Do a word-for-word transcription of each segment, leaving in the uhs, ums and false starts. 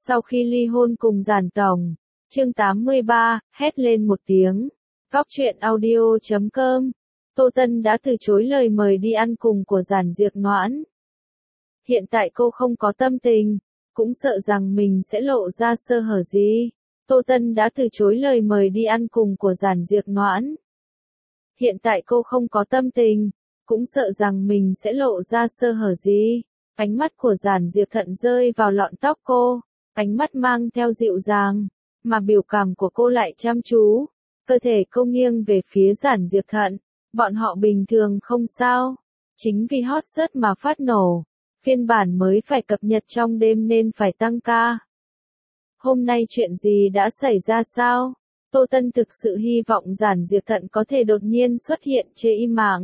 Sau khi ly hôn cùng Giản Tổng, chương tám mươi ba, hét lên một tiếng. Góc truyện audio chấm com. Tô Tân đã từ chối lời mời đi ăn cùng của Giản Diệc Noãn. Hiện tại cô không có tâm tình, cũng sợ rằng mình sẽ lộ ra sơ hở gì. Tô Tân đã từ chối lời mời đi ăn cùng của Giản Diệc Noãn. Hiện tại cô không có tâm tình, cũng sợ rằng mình sẽ lộ ra sơ hở gì. Ánh mắt của Giản Diệc Thận rơi vào lọn tóc cô, ánh mắt mang theo dịu dàng, mà biểu cảm của cô lại chăm chú. Cơ thể cô nghiêng về phía Giản Diệc Thận, bọn họ bình thường không sao. Chính vì hot search mà phát nổ, phiên bản mới phải cập nhật trong đêm nên phải tăng ca. Hôm nay chuyện gì đã xảy ra sao? Tô Tân thực sự hy vọng Giản Diệc Thận có thể đột nhiên xuất hiện chê im mạng.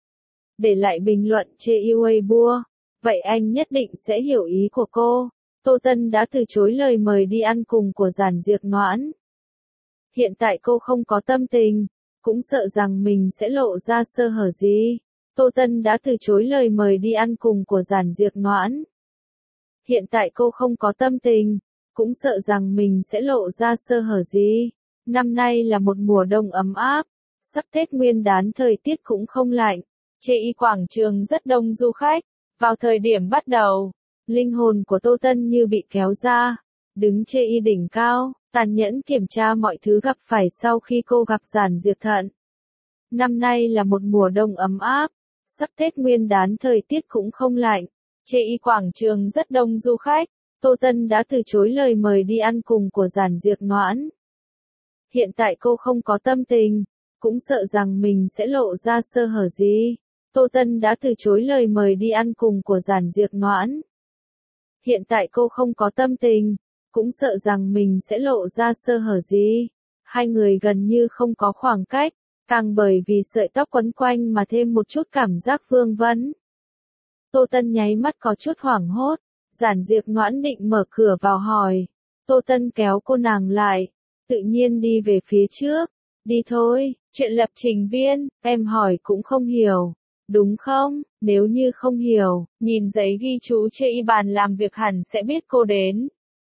Để lại bình luận chê yêu Weibo, vậy anh nhất định sẽ hiểu ý của cô. Tô Tân đã từ chối lời mời đi ăn cùng của Giản Diệc Noãn. Hiện tại cô không có tâm tình, cũng sợ rằng mình sẽ lộ ra sơ hở gì. Tô Tân đã từ chối lời mời đi ăn cùng của Giản Diệc Noãn. Hiện tại cô không có tâm tình, cũng sợ rằng mình sẽ lộ ra sơ hở gì. Năm nay là một mùa đông ấm áp, sắp Tết Nguyên đán thời tiết cũng không lạnh. Chê y quảng trường rất đông du khách. Vào thời điểm bắt đầu, linh hồn của Tô Tân như bị kéo ra, đứng chê y đỉnh cao, tàn nhẫn kiểm tra mọi thứ gặp phải sau khi cô gặp Giản Diệc Thận. Năm nay là một mùa đông ấm áp, sắp Tết Nguyên đán thời tiết cũng không lạnh. Chê y quảng trường rất đông du khách. Tô Tân đã từ chối lời mời đi ăn cùng của Giản Diệc Noãn. Hiện tại cô không có tâm tình, cũng sợ rằng mình sẽ lộ ra sơ hở gì. Tô Tân đã từ chối lời mời đi ăn cùng của Giản Diệc Noãn. Hiện tại cô không có tâm tình, cũng sợ rằng mình sẽ lộ ra sơ hở gì. Hai người gần như không có khoảng cách, càng bởi vì sợi tóc quấn quanh mà thêm một chút cảm giác vương vấn. Tô Tân nháy mắt có chút hoảng hốt, Giản Diệc Noãn định mở cửa vào hỏi. Tô Tân kéo cô nàng lại, tự nhiên đi về phía trước. Đi thôi, chuyện lập trình viên, em hỏi cũng không hiểu. Đúng không? Nếu như không hiểu, nhìn giấy ghi chú trên bàn làm việc hẳn sẽ biết cô đến.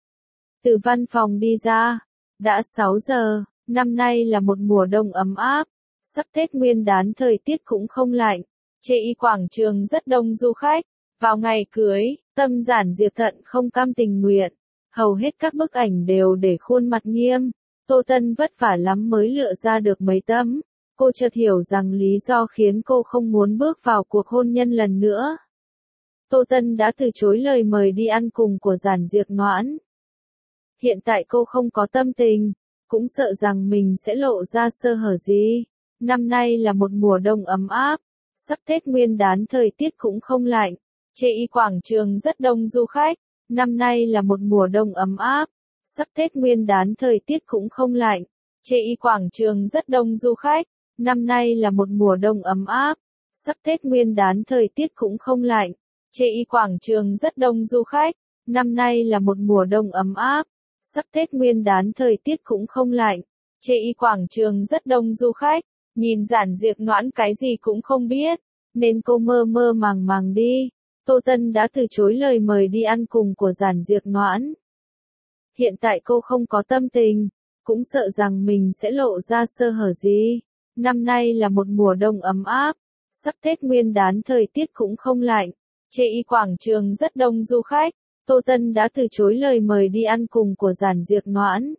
Từ văn phòng đi ra, đã sáu giờ, năm nay là một mùa đông ấm áp, sắp Tết Nguyên đán thời tiết cũng không lạnh. Chê y quảng trường rất đông du khách. Vào ngày cưới, tâm Giản Diệc Thận không cam tình nguyện. Hầu hết các bức ảnh đều để khuôn mặt nghiêm. Tô Tân vất vả lắm mới lựa ra được mấy tấm. Cô chợt hiểu rằng lý do khiến cô không muốn bước vào cuộc hôn nhân lần nữa. Tô Tân đã từ chối lời mời đi ăn cùng của Giản Diệc Noãn. Hiện tại cô không có tâm tình, cũng sợ rằng mình sẽ lộ ra sơ hở gì. Năm nay là một mùa đông ấm áp, sắp Tết Nguyên đán thời tiết cũng không lạnh. Chê y quảng trường rất đông du khách. Năm nay là một mùa đông ấm áp, sắp Tết Nguyên đán thời tiết cũng không lạnh. Chê y quảng trường rất đông du khách. Năm nay là một mùa đông ấm áp, sắp Tết Nguyên đán thời tiết cũng không lạnh. Chê y quảng trường rất đông du khách. Năm nay là một mùa đông ấm áp, sắp Tết Nguyên đán thời tiết cũng không lạnh. Chê y quảng trường rất đông du khách. Nhìn Giản Diệc Noãn cái gì cũng không biết, nên cô mơ mơ màng màng đi. Tô Tân đã từ chối lời mời đi ăn cùng của Giản Diệc Noãn. Hiện tại cô không có tâm tình, cũng sợ rằng mình sẽ lộ ra sơ hở gì. Năm nay là một mùa đông ấm áp, sắp Tết Nguyên đán thời tiết cũng không lạnh. Chê y quảng trường rất đông du khách. Tô Tân đã từ chối lời mời đi ăn cùng của Giản Diệc Noãn.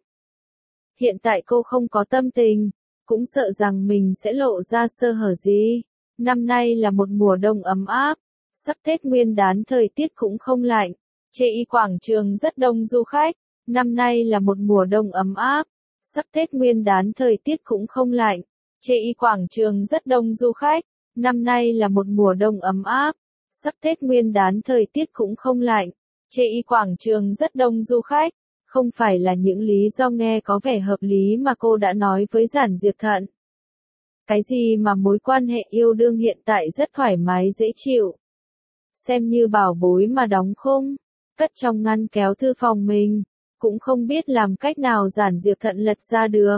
Hiện tại cô không có tâm tình, cũng sợ rằng mình sẽ lộ ra sơ hở gì. Năm nay là một mùa đông ấm áp, sắp Tết Nguyên đán thời tiết cũng không lạnh. Chê y quảng trường rất đông du khách. Năm nay là một mùa đông ấm áp, sắp Tết Nguyên đán thời tiết cũng không lạnh. Chê y quảng trường rất đông du khách. Năm nay là một mùa đông ấm áp, sắp Tết Nguyên đán thời tiết cũng không lạnh. Chê y quảng trường rất đông du khách. Không phải là những lý do nghe có vẻ hợp lý mà cô đã nói với Giản Diệc Thận. Cái gì mà mối quan hệ yêu đương hiện tại rất thoải mái dễ chịu. Xem như bảo bối mà đóng khung, cất trong ngăn kéo thư phòng mình, cũng không biết làm cách nào Giản Diệc Thận lật ra được.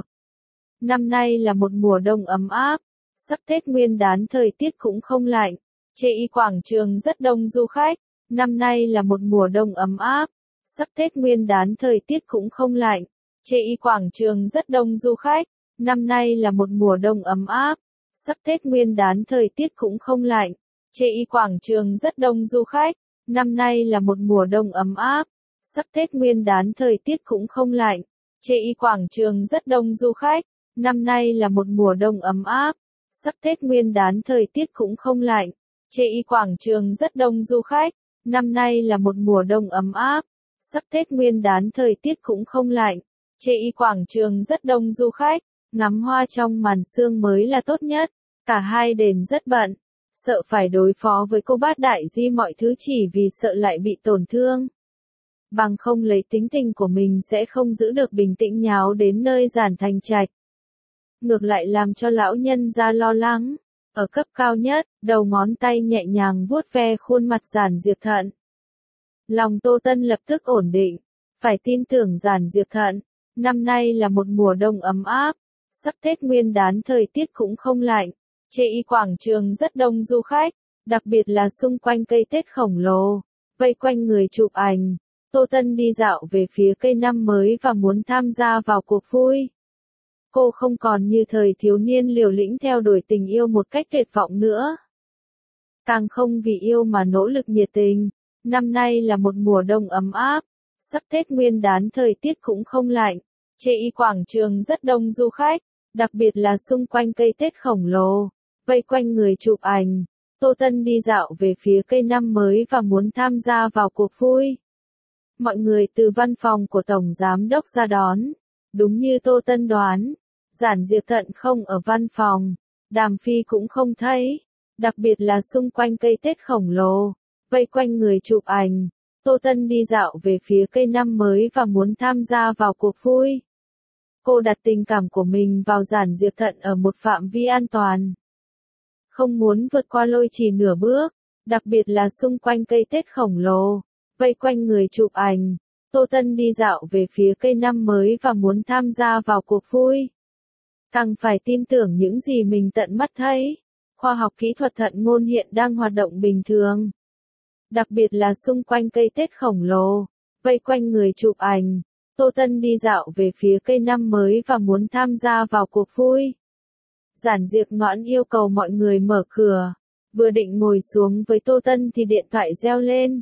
Năm nay là một mùa đông ấm áp, sắp Tết Nguyên đán thời tiết cũng không lạnh. Chê y quảng trường rất đông du khách. Năm nay là một mùa đông ấm áp, Sắp Tết Nguyên đán thời tiết cũng không lạnh. Chê Y quảng trường rất đông du khách. Năm nay là một mùa đông ấm áp. Sắp Tết Nguyên đán thời tiết cũng không lạnh. Chê Y quảng trường rất đông du khách. Năm nay là một mùa đông ấm áp. Sắp Tết Nguyên đán thời tiết cũng không lạnh. Chê Y quảng trường rất đông du khách. Năm nay là một mùa đông ấm áp. Sắp Tết Nguyên đán thời tiết cũng không lạnh. Chê Y quảng trường rất đông du khách. Năm nay là một mùa đông ấm áp. Sắp Tết Nguyên đán thời tiết cũng không lạnh. Chê Y quảng trường rất đông du khách. Ngắm hoa trong màn sương mới là tốt nhất. Cả hai đền rất bận. Sợ phải đối phó với cô bát đại di mọi thứ chỉ vì sợ lại bị tổn thương. Bằng không lấy tính tình của mình sẽ không giữ được bình tĩnh nháo đến nơi Giản Thành Trạch. Ngược lại làm cho lão nhân ra lo lắng. Ở cấp cao nhất, đầu ngón tay nhẹ nhàng vuốt ve khuôn mặt Giản Diệp Thận. Lòng Tô Tân lập tức ổn định. Phải tin tưởng Giản Diệp Thận. Năm nay là một mùa đông ấm áp. Sắp Tết Nguyên đán thời tiết cũng không lạnh. Chê Y quảng trường rất đông du khách. Đặc biệt là xung quanh cây Tết khổng lồ. Vây quanh người chụp ảnh. Tô Tân đi dạo về phía cây năm mới và muốn tham gia vào cuộc vui. Cô không còn như thời thiếu niên liều lĩnh theo đuổi tình yêu một cách tuyệt vọng nữa. Càng không vì yêu mà nỗ lực nhiệt tình. Năm nay là một mùa đông ấm áp. Sắp Tết Nguyên đán thời tiết cũng không lạnh. Chê Y quảng trường rất đông du khách. Đặc biệt là xung quanh cây Tết khổng lồ. Vây quanh người chụp ảnh. Tô Tân đi dạo về phía cây năm mới và muốn tham gia vào cuộc vui. Mọi người từ văn phòng của Tổng Giám đốc ra đón. Đúng như Tô Tân đoán. Giản Diệp Thận không ở văn phòng. Đàm Phi cũng không thấy. Đặc biệt là xung quanh cây Tết khổng lồ. Vây quanh người chụp ảnh. Tô Tân đi dạo về phía cây năm mới và muốn tham gia vào cuộc vui. Cô đặt tình cảm của mình vào Giản Diệp Thận ở một phạm vi an toàn. Không muốn vượt qua lôi trì nửa bước. Đặc biệt là xung quanh cây Tết khổng lồ. Vây quanh người chụp ảnh. Tô Tân đi dạo về phía cây năm mới và muốn tham gia vào cuộc vui. Càng phải tin tưởng những gì mình tận mắt thấy. Khoa học kỹ thuật thận ngôn hiện đang hoạt động bình thường. Đặc biệt là xung quanh cây Tết khổng lồ. Vây quanh người chụp ảnh. Tô Tân đi dạo về phía cây năm mới và muốn tham gia vào cuộc vui. Giản Diệp Noãn yêu cầu mọi người mở cửa. Vừa định ngồi xuống với Tô Tân thì điện thoại reo lên.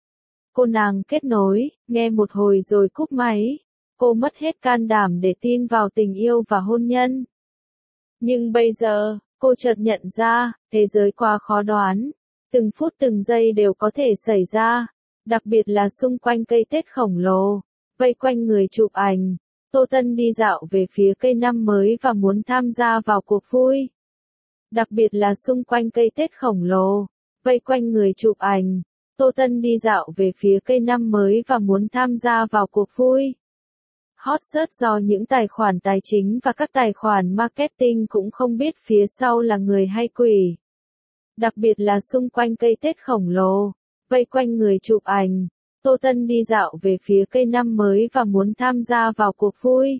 Cô nàng kết nối, nghe một hồi rồi cúp máy. Cô mất hết can đảm để tin vào tình yêu và hôn nhân. Nhưng bây giờ, cô chợt nhận ra, thế giới quá khó đoán. Từng phút từng giây đều có thể xảy ra. Đặc biệt là xung quanh cây Tết khổng lồ. Vây quanh người chụp ảnh. Tô Tân đi dạo về phía cây năm mới và muốn tham gia vào cuộc vui. Đặc biệt là xung quanh cây Tết khổng lồ. Vây quanh người chụp ảnh. Tô Tân đi dạo về phía cây năm mới và muốn tham gia vào cuộc vui. Hot search do những tài khoản tài chính và các tài khoản marketing cũng không biết phía sau là người hay quỷ. Đặc biệt là xung quanh cây Tết khổng lồ. Vây quanh người chụp ảnh. Tô Tân đi dạo về phía cây năm mới và muốn tham gia vào cuộc vui.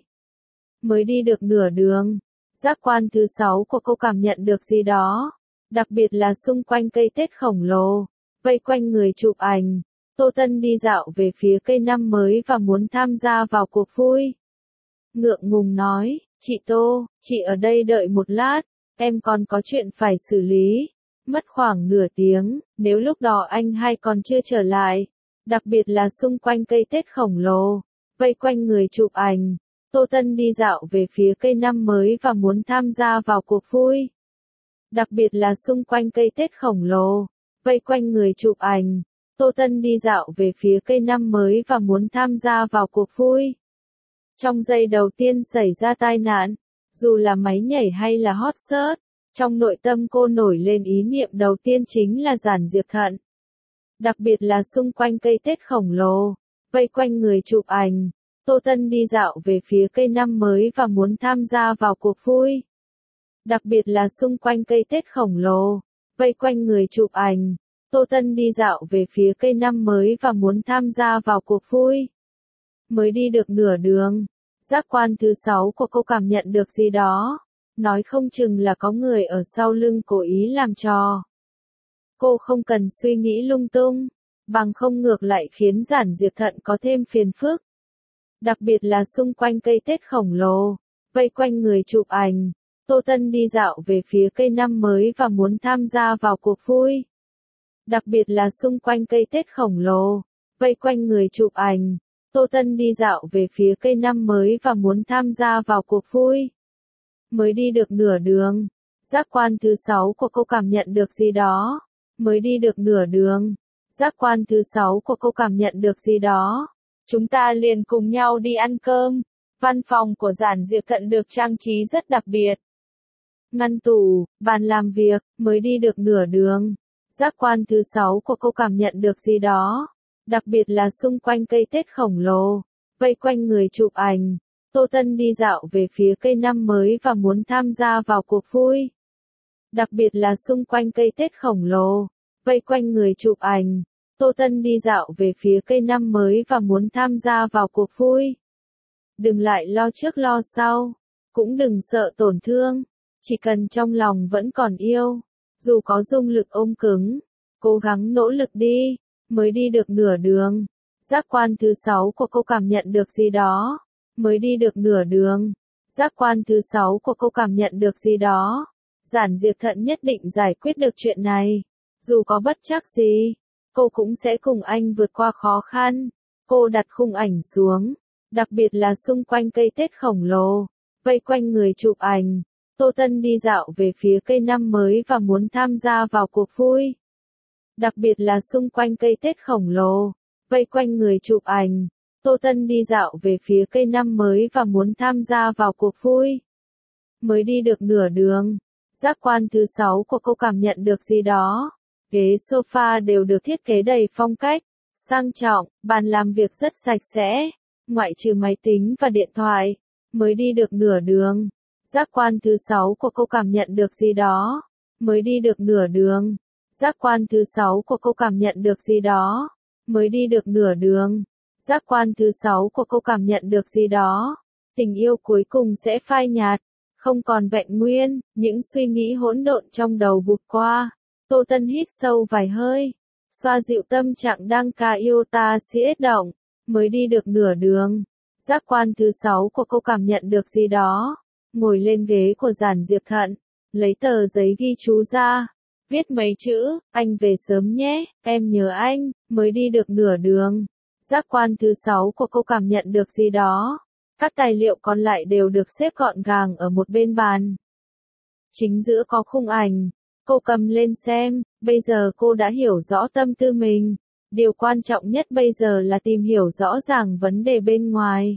Mới đi được nửa đường. Giác quan thứ sáu của cô cảm nhận được gì đó. Đặc biệt là xung quanh cây Tết khổng lồ. Vây quanh người chụp ảnh. Tô Tân đi dạo về phía cây năm mới và muốn tham gia vào cuộc vui. Ngượng ngùng nói, chị Tô, chị ở đây đợi một lát, em còn có chuyện phải xử lý. Mất khoảng nửa tiếng, nếu lúc đó anh hai còn chưa trở lại. Đặc biệt là xung quanh cây Tết khổng lồ. Vây quanh người chụp ảnh. Tô Tân đi dạo về phía cây năm mới và muốn tham gia vào cuộc vui. Đặc biệt là xung quanh cây Tết khổng lồ. Vây quanh người chụp ảnh. Tô Tân đi dạo về phía cây năm mới và muốn tham gia vào cuộc vui. Trong giây đầu tiên xảy ra tai nạn, dù là máy nhảy hay là hot search, trong nội tâm cô nổi lên ý niệm đầu tiên chính là Giản Diệp Thận. Đặc biệt là xung quanh cây Tết khổng lồ, vây quanh người chụp ảnh. Tô Tân đi dạo về phía cây năm mới và muốn tham gia vào cuộc vui. Đặc biệt là xung quanh cây Tết khổng lồ, vây quanh người chụp ảnh. Tô Tân đi dạo về phía cây năm mới và muốn tham gia vào cuộc vui. Mới đi được nửa đường, giác quan thứ sáu của cô cảm nhận được gì đó. Nói không chừng là có người ở sau lưng cố ý làm trò. Cô không cần suy nghĩ lung tung. bằng không ngược lại khiến Giản Diệp Thận có thêm phiền phức. Đặc biệt là xung quanh cây Tết khổng lồ, vây quanh người chụp ảnh, Tô Tân đi dạo về phía cây năm mới và muốn tham gia vào cuộc vui. Đặc biệt là xung quanh cây Tết khổng lồ, vây quanh người chụp ảnh, Tô Tân đi dạo về phía cây năm mới và muốn tham gia vào cuộc vui. Mới đi được nửa đường, giác quan thứ sáu của cô cảm nhận được gì đó. Mới đi được nửa đường, giác quan thứ sáu của cô cảm nhận được gì đó. Chúng ta liền cùng nhau đi ăn cơm. Văn phòng của Giản Diệp Thận được trang trí rất đặc biệt. Ngăn tủ, bàn làm việc, mới đi được nửa đường. Giác quan thứ sáu của cô cảm nhận được gì đó. Đặc biệt là xung quanh cây Tết khổng lồ, vây quanh người chụp ảnh, Tô Tân đi dạo về phía cây năm mới và muốn tham gia vào cuộc vui. Đặc biệt là xung quanh cây Tết khổng lồ, vây quanh người chụp ảnh, Tô Tân đi dạo về phía cây năm mới và muốn tham gia vào cuộc vui. Đừng lại lo trước lo sau, cũng đừng sợ tổn thương, chỉ cần trong lòng vẫn còn yêu, dù có dung lực ôm cứng, cố gắng nỗ lực đi. Mới đi được nửa đường, giác quan thứ sáu của cô cảm nhận được gì đó. Mới đi được nửa đường, giác quan thứ sáu của cô cảm nhận được gì đó. Giản Diệp Thận nhất định giải quyết được chuyện này. Dù có bất trắc gì, cô cũng sẽ cùng anh vượt qua khó khăn. Cô đặt khung ảnh xuống, đặc biệt là xung quanh cây Tết khổng lồ, vây quanh người chụp ảnh. Tô Tân đi dạo về phía cây năm mới và muốn tham gia vào cuộc vui. Đặc biệt là xung quanh cây Tết khổng lồ, vây quanh người chụp ảnh, Tô Tân đi dạo về phía cây năm mới và muốn tham gia vào cuộc vui. Mới đi được nửa đường, giác quan thứ sáu của cô cảm nhận được gì đó. Ghế sofa đều được thiết kế đầy phong cách, sang trọng, bàn làm việc rất sạch sẽ, ngoại trừ máy tính và điện thoại. Mới đi được nửa đường, giác quan thứ sáu của cô cảm nhận được gì đó. Mới đi được nửa đường. Giác quan thứ sáu của cô cảm nhận được gì đó. Mới đi được nửa đường. Giác quan thứ sáu của cô cảm nhận được gì đó. Tình yêu cuối cùng sẽ phai nhạt, không còn vẹn nguyên, những suy nghĩ hỗn độn trong đầu vụt qua. Tô Tân hít sâu vài hơi, xoa dịu tâm trạng đang ca yêu ta siết động. Mới đi được nửa đường. Giác quan thứ sáu của cô cảm nhận được gì đó. Ngồi lên ghế của Giản Diệp Thận, lấy tờ giấy ghi chú ra. Viết mấy chữ, anh về sớm nhé, em nhớ anh. Mới đi được nửa đường. Giác quan thứ sáu của cô cảm nhận được gì đó. Các tài liệu còn lại đều được xếp gọn gàng ở một bên bàn. Chính giữa có khung ảnh. Cô cầm lên xem, bây giờ cô đã hiểu rõ tâm tư mình. Điều quan trọng nhất bây giờ là tìm hiểu rõ ràng vấn đề bên ngoài.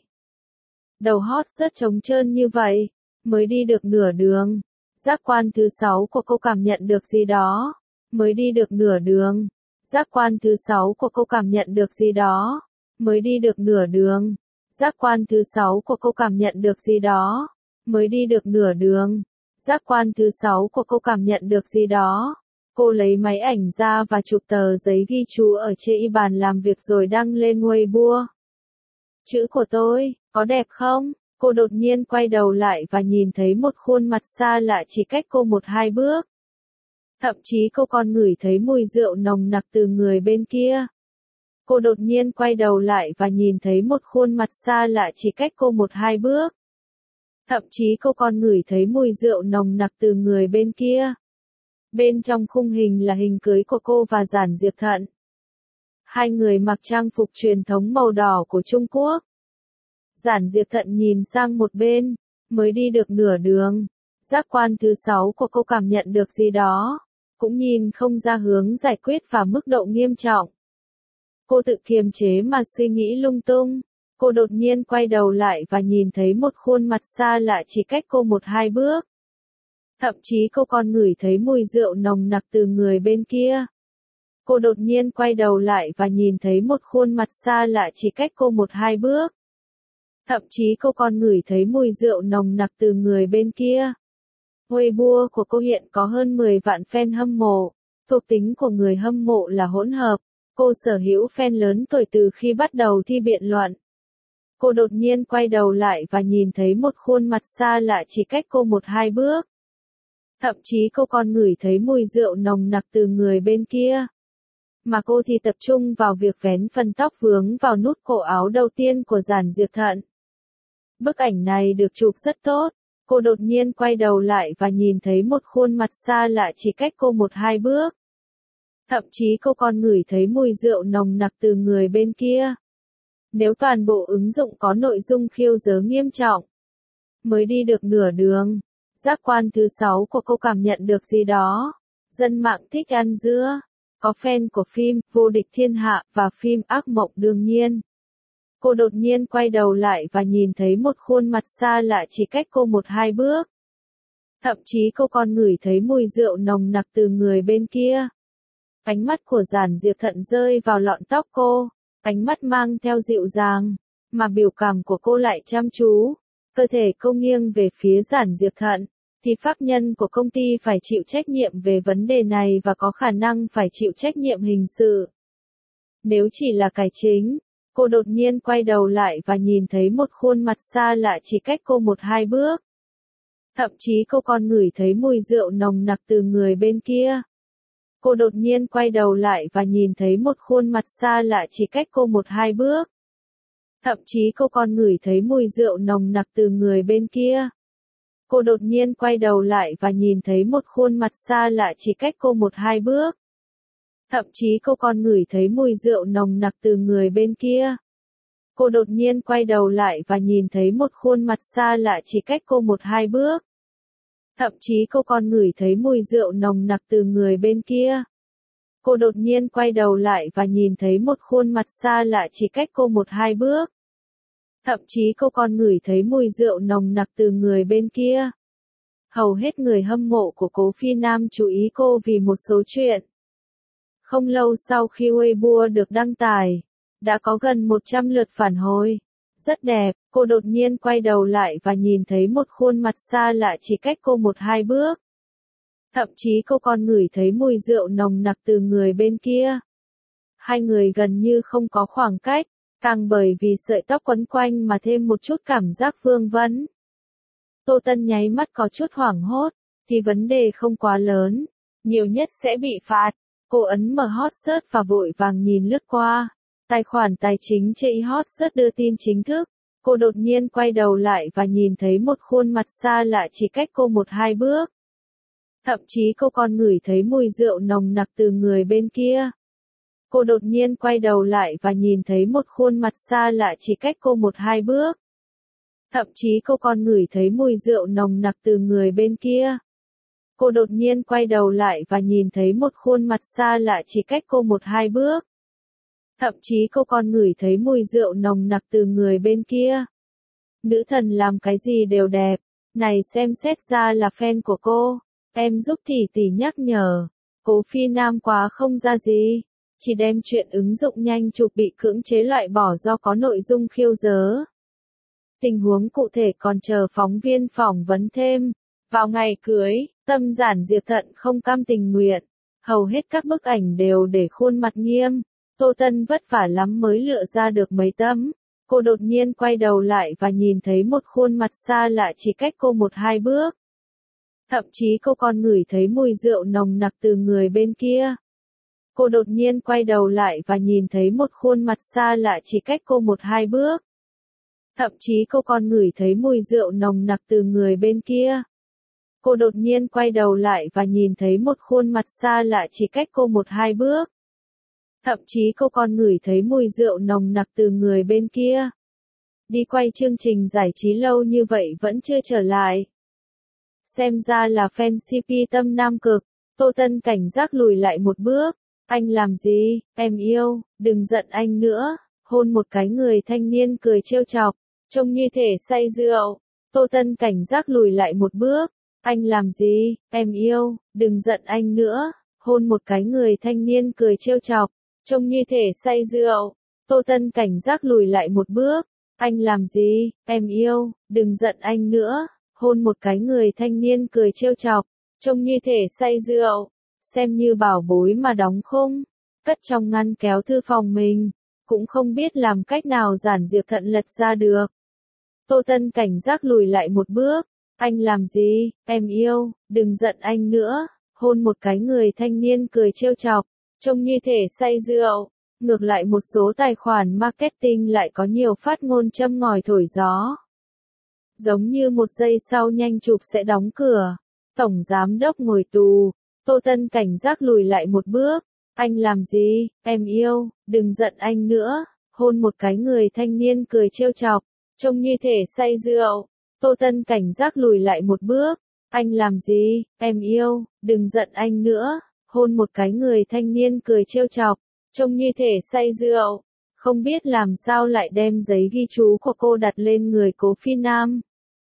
Đầu hót rất trống trơn như vậy. Mới đi được nửa đường. Giác quan thứ sáu của cô cảm nhận được gì đó. Mới đi được nửa đường. Giác quan thứ sáu của cô cảm nhận được gì đó. Mới đi được nửa đường. Giác quan thứ sáu của cô cảm nhận được gì đó. Mới đi được nửa đường. Giác quan thứ sáu của cô cảm nhận được gì đó. Cô lấy máy ảnh ra và chụp tờ giấy ghi chú ở trên bàn làm việc rồi đăng lên Weibo. Chữ của tôi, có đẹp không? Cô đột nhiên quay đầu lại và nhìn thấy một khuôn mặt xa lạ chỉ cách cô một hai bước. Thậm chí cô còn ngửi thấy mùi rượu nồng nặc từ người bên kia. Cô đột nhiên quay đầu lại và nhìn thấy một khuôn mặt xa lạ chỉ cách cô một hai bước. Thậm chí cô còn ngửi thấy mùi rượu nồng nặc từ người bên kia. Bên trong khung hình là hình cưới của cô và Giản Diệp Thận. Hai người mặc trang phục truyền thống màu đỏ của Trung Quốc. Giản Diệp Thận nhìn sang một bên, mới đi được nửa đường. Giác quan thứ sáu của cô cảm nhận được gì đó, cũng nhìn không ra hướng giải quyết và mức độ nghiêm trọng. Cô tự kiềm chế mà suy nghĩ lung tung. Cô đột nhiên quay đầu lại và nhìn thấy một khuôn mặt xa lạ chỉ cách cô một hai bước. Thậm chí cô còn ngửi thấy mùi rượu nồng nặc từ người bên kia. Cô đột nhiên quay đầu lại và nhìn thấy một khuôn mặt xa lạ chỉ cách cô một hai bước. Thậm chí cô còn ngửi thấy mùi rượu nồng nặc từ người bên kia. Weibo của cô hiện có hơn mười vạn fan hâm mộ. Thuộc tính của người hâm mộ là hỗn hợp. Cô sở hữu fan lớn tuổi từ khi bắt đầu thi biện luận. Cô đột nhiên quay đầu lại và nhìn thấy một khuôn mặt xa lạ chỉ cách cô một hai bước. Thậm chí cô còn ngửi thấy mùi rượu nồng nặc từ người bên kia. mà cô thì tập trung vào việc vén phần tóc vướng vào nút cổ áo đầu tiên của Giản Diệp Thận. Bức ảnh này được chụp rất tốt, cô đột nhiên quay đầu lại và nhìn thấy một khuôn mặt xa lạ chỉ cách cô một hai bước. Thậm chí cô còn ngửi thấy mùi rượu nồng nặc từ người bên kia. Nếu toàn bộ ứng dụng có nội dung khiêu dớ nghiêm trọng, mới đi được nửa đường, giác quan thứ sáu của cô cảm nhận được gì đó. Dân mạng thích ăn dưa, có fan của phim Vô Địch Thiên Hạ và phim Ác Mộng đương nhiên. Cô đột nhiên quay đầu lại và nhìn thấy một khuôn mặt xa lạ chỉ cách cô một hai bước. Thậm chí cô còn ngửi thấy mùi rượu nồng nặc từ người bên kia. Ánh mắt của Giản Diệp Thận rơi vào lọn tóc cô, ánh mắt mang theo dịu dàng, mà biểu cảm của cô lại chăm chú. Cơ thể cô nghiêng về phía Giản Diệp Thận, thì pháp nhân của công ty phải chịu trách nhiệm về vấn đề này và có khả năng phải chịu trách nhiệm hình sự. Nếu chỉ là cải chính, cô đột nhiên quay đầu lại và nhìn thấy một khuôn mặt xa lạ chỉ cách cô một hai bước. Thậm chí cô còn ngửi thấy mùi rượu nồng nặc từ người bên kia. Cô đột nhiên quay đầu lại và nhìn thấy một khuôn mặt xa lạ chỉ cách cô một hai bước. Thậm chí cô còn ngửi thấy mùi rượu nồng nặc từ người bên kia. Cô đột nhiên quay đầu lại và nhìn thấy một khuôn mặt xa lạ chỉ cách cô một hai bước. Thậm chí cô còn ngửi thấy mùi rượu nồng nặc từ người bên kia. Cô đột nhiên quay đầu lại và nhìn thấy một khuôn mặt xa lạ chỉ cách cô một hai bước. Thậm chí cô còn ngửi thấy mùi rượu nồng nặc từ người bên kia. Cô đột nhiên quay đầu lại và nhìn thấy một khuôn mặt xa lạ chỉ cách cô một hai bước. Thậm chí cô còn ngửi thấy mùi rượu nồng nặc từ người bên kia. Hầu hết người hâm mộ của Cố Phi Nam chú ý cô vì một số chuyện. Không lâu sau khi Weibo được đăng tải, đã có gần một trăm lượt phản hồi. Rất đẹp, cô đột nhiên quay đầu lại và nhìn thấy một khuôn mặt xa lạ chỉ cách cô một hai bước. Thậm chí cô còn ngửi thấy mùi rượu nồng nặc từ người bên kia. Hai người gần như không có khoảng cách, càng bởi vì sợi tóc quấn quanh mà thêm một chút cảm giác vương vấn. Tô Tân nháy mắt có chút hoảng hốt, thì vấn đề không quá lớn, nhiều nhất sẽ bị phạt. Cô ấn mở hot search và vội vàng nhìn lướt qua. Tài khoản tài chính trên hot search đưa tin chính thức. Cô đột nhiên quay đầu lại và nhìn thấy một khuôn mặt xa lạ chỉ cách cô một hai bước. Thậm chí cô còn ngửi thấy mùi rượu nồng nặc từ người bên kia. Cô đột nhiên quay đầu lại và nhìn thấy một khuôn mặt xa lạ chỉ cách cô một hai bước. Thậm chí cô còn ngửi thấy mùi rượu nồng nặc từ người bên kia. Cô đột nhiên quay đầu lại và nhìn thấy một khuôn mặt xa lạ chỉ cách cô một hai bước. Thậm chí cô còn ngửi thấy mùi rượu nồng nặc từ người bên kia. Nữ thần làm cái gì đều đẹp. Này xem xét ra là fan của cô. Em giúp tỷ tỷ nhắc nhở. Cố Phi Nam quá không ra gì. Chỉ đem chuyện ứng dụng nhanh chụp bị cưỡng chế loại bỏ do có nội dung khiêu dớ. Tình huống cụ thể còn chờ phóng viên phỏng vấn thêm. Vào ngày cưới, Tâm Giản Diệp Thận không cam tình nguyện. Hầu hết các bức ảnh đều để khuôn mặt nghiêm. Tô Tân vất vả lắm mới lựa ra được mấy tấm. Cô đột nhiên quay đầu lại và nhìn thấy một khuôn mặt xa lạ chỉ cách cô một hai bước. Thậm chí cô còn ngửi thấy mùi rượu nồng nặc từ người bên kia. Cô đột nhiên quay đầu lại và nhìn thấy một khuôn mặt xa lạ chỉ cách cô một hai bước. Thậm chí cô còn ngửi thấy mùi rượu nồng nặc từ người bên kia. Cô đột nhiên quay đầu lại và nhìn thấy một khuôn mặt xa lạ chỉ cách cô một hai bước. Thậm chí cô còn ngửi thấy mùi rượu nồng nặc từ người bên kia. Đi quay chương trình giải trí lâu như vậy vẫn chưa trở lại. Xem ra là fan xê pê Tâm Nam Cực. Tô Tân cảnh giác lùi lại một bước. Anh làm gì, em yêu, đừng giận anh nữa. Hôn một cái người thanh niên cười trêu chọc, trông như thể say rượu. Tô Tân cảnh giác lùi lại một bước. Anh làm gì, em yêu, đừng giận anh nữa. Hôn một cái người thanh niên cười trêu chọc, trông như thể say rượu. Tô Tân cảnh giác lùi lại một bước. Anh làm gì, em yêu, đừng giận anh nữa. Hôn một cái người thanh niên cười trêu chọc, trông như thể say rượu. Xem như bảo bối mà đóng khung, cất trong ngăn kéo thư phòng mình. Cũng không biết làm cách nào Giản Diệp Thận lật ra được. Tô Tân cảnh giác lùi lại một bước. Anh làm gì, em yêu, đừng giận anh nữa. Hôn một cái người thanh niên cười trêu chọc, trông như thể say rượu. Ngược lại một số tài khoản marketing lại có nhiều phát ngôn châm ngòi thổi gió. Giống như một giây sau nhanh chụp sẽ đóng cửa. Tổng giám đốc ngồi tù. Tô Tân cảnh giác lùi lại một bước. Anh làm gì, em yêu, đừng giận anh nữa. Hôn một cái người thanh niên cười trêu chọc. Trông như thể say rượu. Tô Tân cảnh giác lùi lại một bước. Anh làm gì, em yêu, đừng giận anh nữa. Hôn một cái người thanh niên cười trêu chọc. Trông như thể say rượu. Không biết làm sao lại đem giấy ghi chú của cô đặt lên người Cố Phi Nam.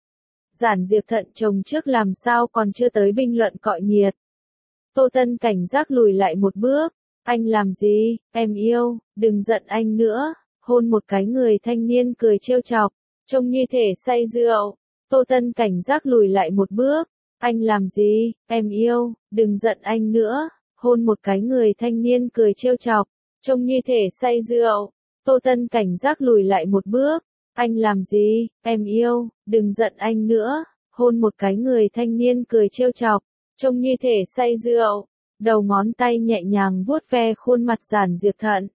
Giản Diệp thận chồng trước làm sao còn chưa tới bình luận cọ nhiệt. Tô Tân cảnh giác lùi lại một bước. Anh làm gì, em yêu, đừng giận anh nữa. Hôn một cái người thanh niên cười trêu chọc. Trông như thể say rượu. Tô Tân cảnh giác lùi lại một bước. Anh làm gì, em yêu, đừng giận anh nữa. Hôn một cái người thanh niên cười trêu chọc. Trông như thể say rượu. Tô Tân cảnh giác lùi lại một bước. Anh làm gì, em yêu, đừng giận anh nữa. Hôn một cái người thanh niên cười trêu chọc. Trông như thể say rượu. Đầu ngón tay nhẹ nhàng vuốt ve khuôn mặt Giản Diệp Thận.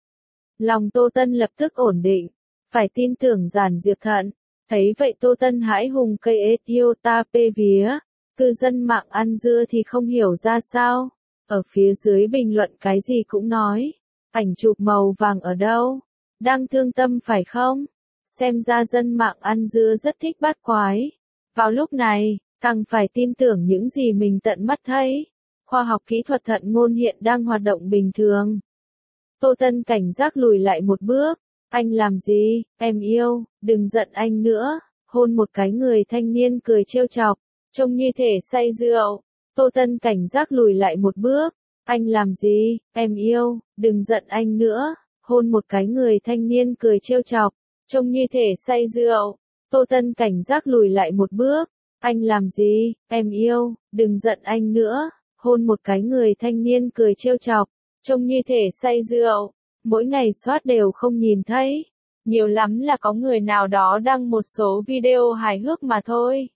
Lòng Tô Tân lập tức ổn định. Phải tin tưởng Giản Diệp Thận. Thấy vậy Tô Tân hãi hùng cây ết yêu ta pê vía. Cư dân mạng ăn dưa thì không hiểu ra sao. Ở phía dưới bình luận cái gì cũng nói. Ảnh chụp màu vàng ở đâu? Đang thương tâm phải không? Xem ra dân mạng ăn dưa rất thích bắt quái. Vào lúc này, càng phải tin tưởng những gì mình tận mắt thấy. Khoa học kỹ thuật thận ngôn hiện đang hoạt động bình thường. Tô Tân cảnh giác lùi lại một bước. Anh làm gì, em yêu, đừng giận anh nữa. Hôn một cái người thanh niên cười trêu chọc. Trông như thể say rượu. Tô Tân cảnh giác lùi lại một bước. Anh làm gì, em yêu, đừng giận anh nữa. Hôn một cái người thanh niên cười trêu chọc. Trông như thể say rượu. Tô Tân cảnh giác lùi lại một bước. Anh làm gì, em yêu, đừng giận anh nữa. Hôn một cái người thanh niên cười trêu chọc. Trông như thể say rượu. Mỗi ngày soát đều không nhìn thấy. Nhiều lắm là có người nào đó đăng một số video hài hước mà thôi.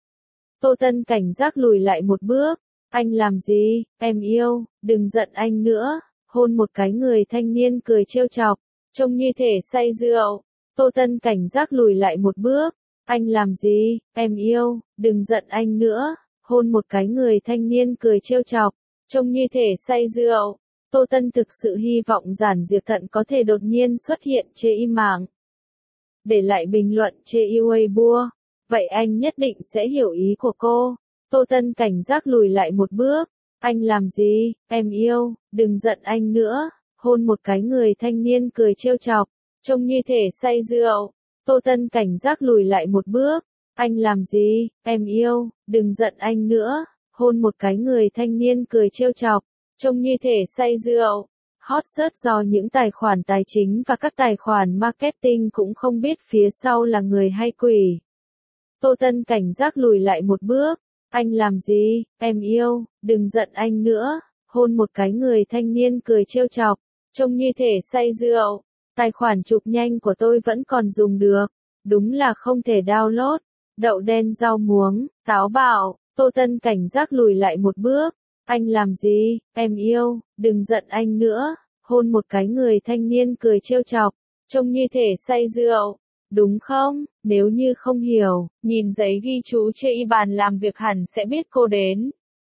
Tô Tân cảnh giác lùi lại một bước. Anh làm gì, em yêu, đừng giận anh nữa. Hôn một cái người thanh niên cười trêu chọc. Trông như thể say rượu. Tô Tân cảnh giác lùi lại một bước. Anh làm gì, em yêu, đừng giận anh nữa. Hôn một cái người thanh niên cười trêu chọc. Trông như thể say rượu. Tô Tân thực sự hy vọng Giản Diệp Thận có thể đột nhiên xuất hiện chê im mạng. Để lại bình luận chê yêu Weibo. Vậy anh nhất định sẽ hiểu ý của cô. Tô Tân cảnh giác lùi lại một bước. Anh làm gì, em yêu, đừng giận anh nữa. Hôn một cái người thanh niên cười trêu chọc. Trông như thể say rượu. Tô Tân cảnh giác lùi lại một bước. Anh làm gì, em yêu, đừng giận anh nữa. Hôn một cái người thanh niên cười trêu chọc. Trông như thể say rượu. Hot search do những tài khoản tài chính và các tài khoản marketing cũng không biết phía sau là người hay quỷ. Tô Tân cảnh giác lùi lại một bước. Anh làm gì, em yêu, đừng giận anh nữa. Hôn một cái người thanh niên cười trêu chọc. Trông như thể say rượu. Tài khoản chụp nhanh của tôi vẫn còn dùng được. Đúng là không thể download. Đậu đen rau muống, táo bạo. Tô Tân cảnh giác lùi lại một bước. Anh làm gì, em yêu, đừng giận anh nữa. Hôn một cái người thanh niên cười trêu chọc. Trông như thể say rượu. Đúng không? Nếu như không hiểu, nhìn giấy ghi chú trên bàn làm việc hẳn sẽ biết cô đến.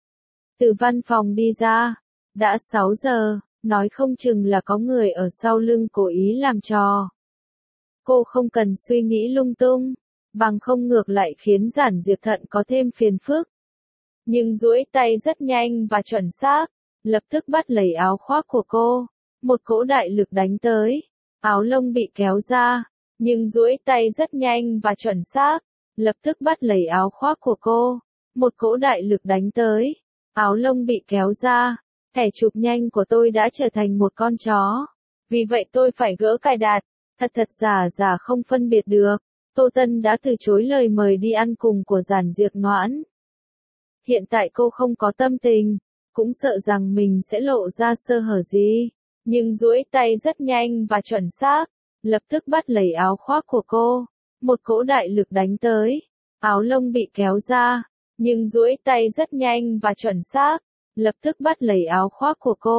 Từ văn phòng đi ra. Đã sáu giờ, nói không chừng là có người ở sau lưng cố ý làm trò. Cô không cần suy nghĩ lung tung. Bằng không ngược lại khiến Giản Diệp Thận có thêm phiền phức. Nhưng duỗi tay rất nhanh và chuẩn xác. Lập tức bắt lấy áo khoác của cô. Một cỗ đại lực đánh tới. Áo lông bị kéo ra. Nhưng duỗi tay rất nhanh và chuẩn xác. Lập tức bắt lấy áo khoác của cô. Một cỗ đại lực đánh tới. Áo lông bị kéo ra. Thẻ chụp nhanh của tôi đã trở thành một con chó. Vì vậy tôi phải gỡ cài đặt. Thật thật giả giả không phân biệt được. Tô Tân đã từ chối lời mời đi ăn cùng của Giản Diệp Noãn. Hiện tại cô không có tâm tình. Cũng sợ rằng mình sẽ lộ ra sơ hở gì. Nhưng duỗi tay rất nhanh và chuẩn xác. Lập tức bắt lấy áo khoác của cô. Một cỗ đại lực đánh tới. Áo lông bị kéo ra. Nhưng duỗi tay rất nhanh và chuẩn xác. Lập tức bắt lấy áo khoác của cô.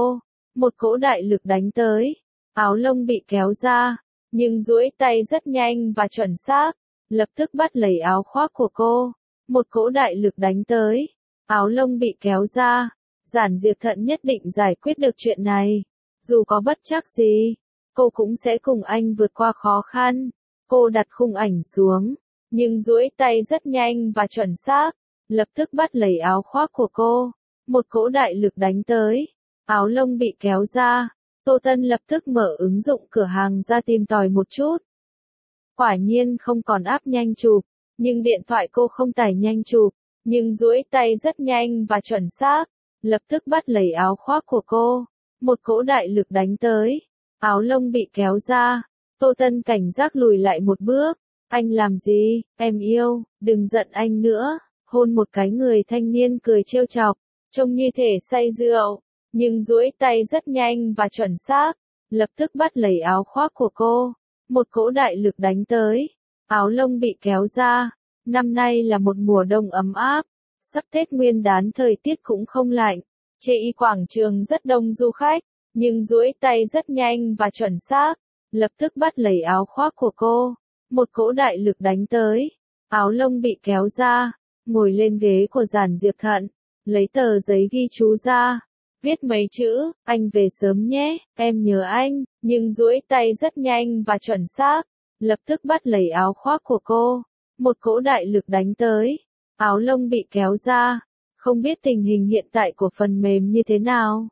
một cỗ đại lực đánh tới. Áo lông bị kéo ra, nhưng duỗi tay rất nhanh và chuẩn xác, lập tức bắt lấy áo khoác của cô. Một cỗ đại lực đánh tới. Áo lông bị kéo ra. Giản Diệp Thận nhất định giải quyết được chuyện này. Dù có bất trắc gì, cô cũng sẽ cùng anh vượt qua khó khăn. Cô đặt khung ảnh xuống, nhưng duỗi tay rất nhanh và chuẩn xác, lập tức bắt lấy áo khoác của cô. Một cỗ đại lực đánh tới. Áo lông bị kéo ra. Tô Tân lập tức mở ứng dụng cửa hàng ra tìm tòi một chút. Quả nhiên không còn app nhanh chụp, nhưng điện thoại cô không tải nhanh chụp, nhưng duỗi tay rất nhanh và chuẩn xác, lập tức bắt lấy áo khoác của cô. Một cỗ đại lực đánh tới. Áo lông bị kéo ra. Tô Tân cảnh giác lùi lại một bước. Anh làm gì, em yêu, đừng giận anh nữa. Hôn một cái, người thanh niên cười trêu chọc, trông như thể say rượu, nhưng duỗi tay rất nhanh và chuẩn xác, lập tức bắt lấy áo khoác của cô. Một cỗ đại lực đánh tới. Áo lông bị kéo ra. Năm nay là một mùa đông ấm áp, sắp Tết Nguyên đán thời tiết cũng không lạnh. Chê y quảng trường rất đông du khách, nhưng duỗi tay rất nhanh và chuẩn xác, lập tức bắt lấy áo khoác của cô. Một cỗ đại lực đánh tới. Áo lông bị kéo ra. Ngồi lên ghế của Giản Diệp Thận, lấy tờ giấy ghi chú ra, viết mấy chữ, anh về sớm nhé, em nhớ anh, nhưng duỗi tay rất nhanh và chuẩn xác, lập tức bắt lấy áo khoác của cô. Một cỗ đại lực đánh tới. Áo lông bị kéo ra. Không biết tình hình hiện tại của phần mềm như thế nào.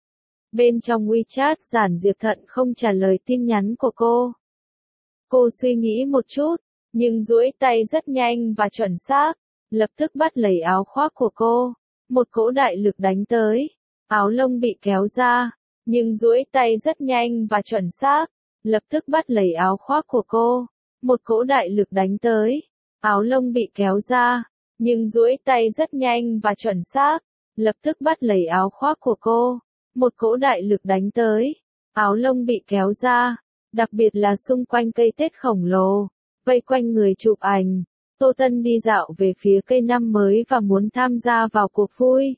Bên trong WeChat, Giản Diệp Thận không trả lời tin nhắn của cô. Cô suy nghĩ một chút, nhưng duỗi tay rất nhanh và chuẩn xác, lập tức bắt lấy áo khoác của cô. Một cỗ đại lực đánh tới. Áo lông bị kéo ra, nhưng duỗi tay rất nhanh và chuẩn xác, lập tức bắt lấy áo khoác của cô. Một cỗ đại lực đánh tới. Áo lông bị kéo ra, nhưng duỗi tay rất nhanh và chuẩn xác, lập tức bắt lấy áo khoác của cô. Một cỗ đại lực đánh tới. Áo lông bị kéo ra, đặc biệt là xung quanh cây Tết khổng lồ, vây quanh người chụp ảnh. Tô Tân đi dạo về phía cây năm mới và muốn tham gia vào cuộc vui.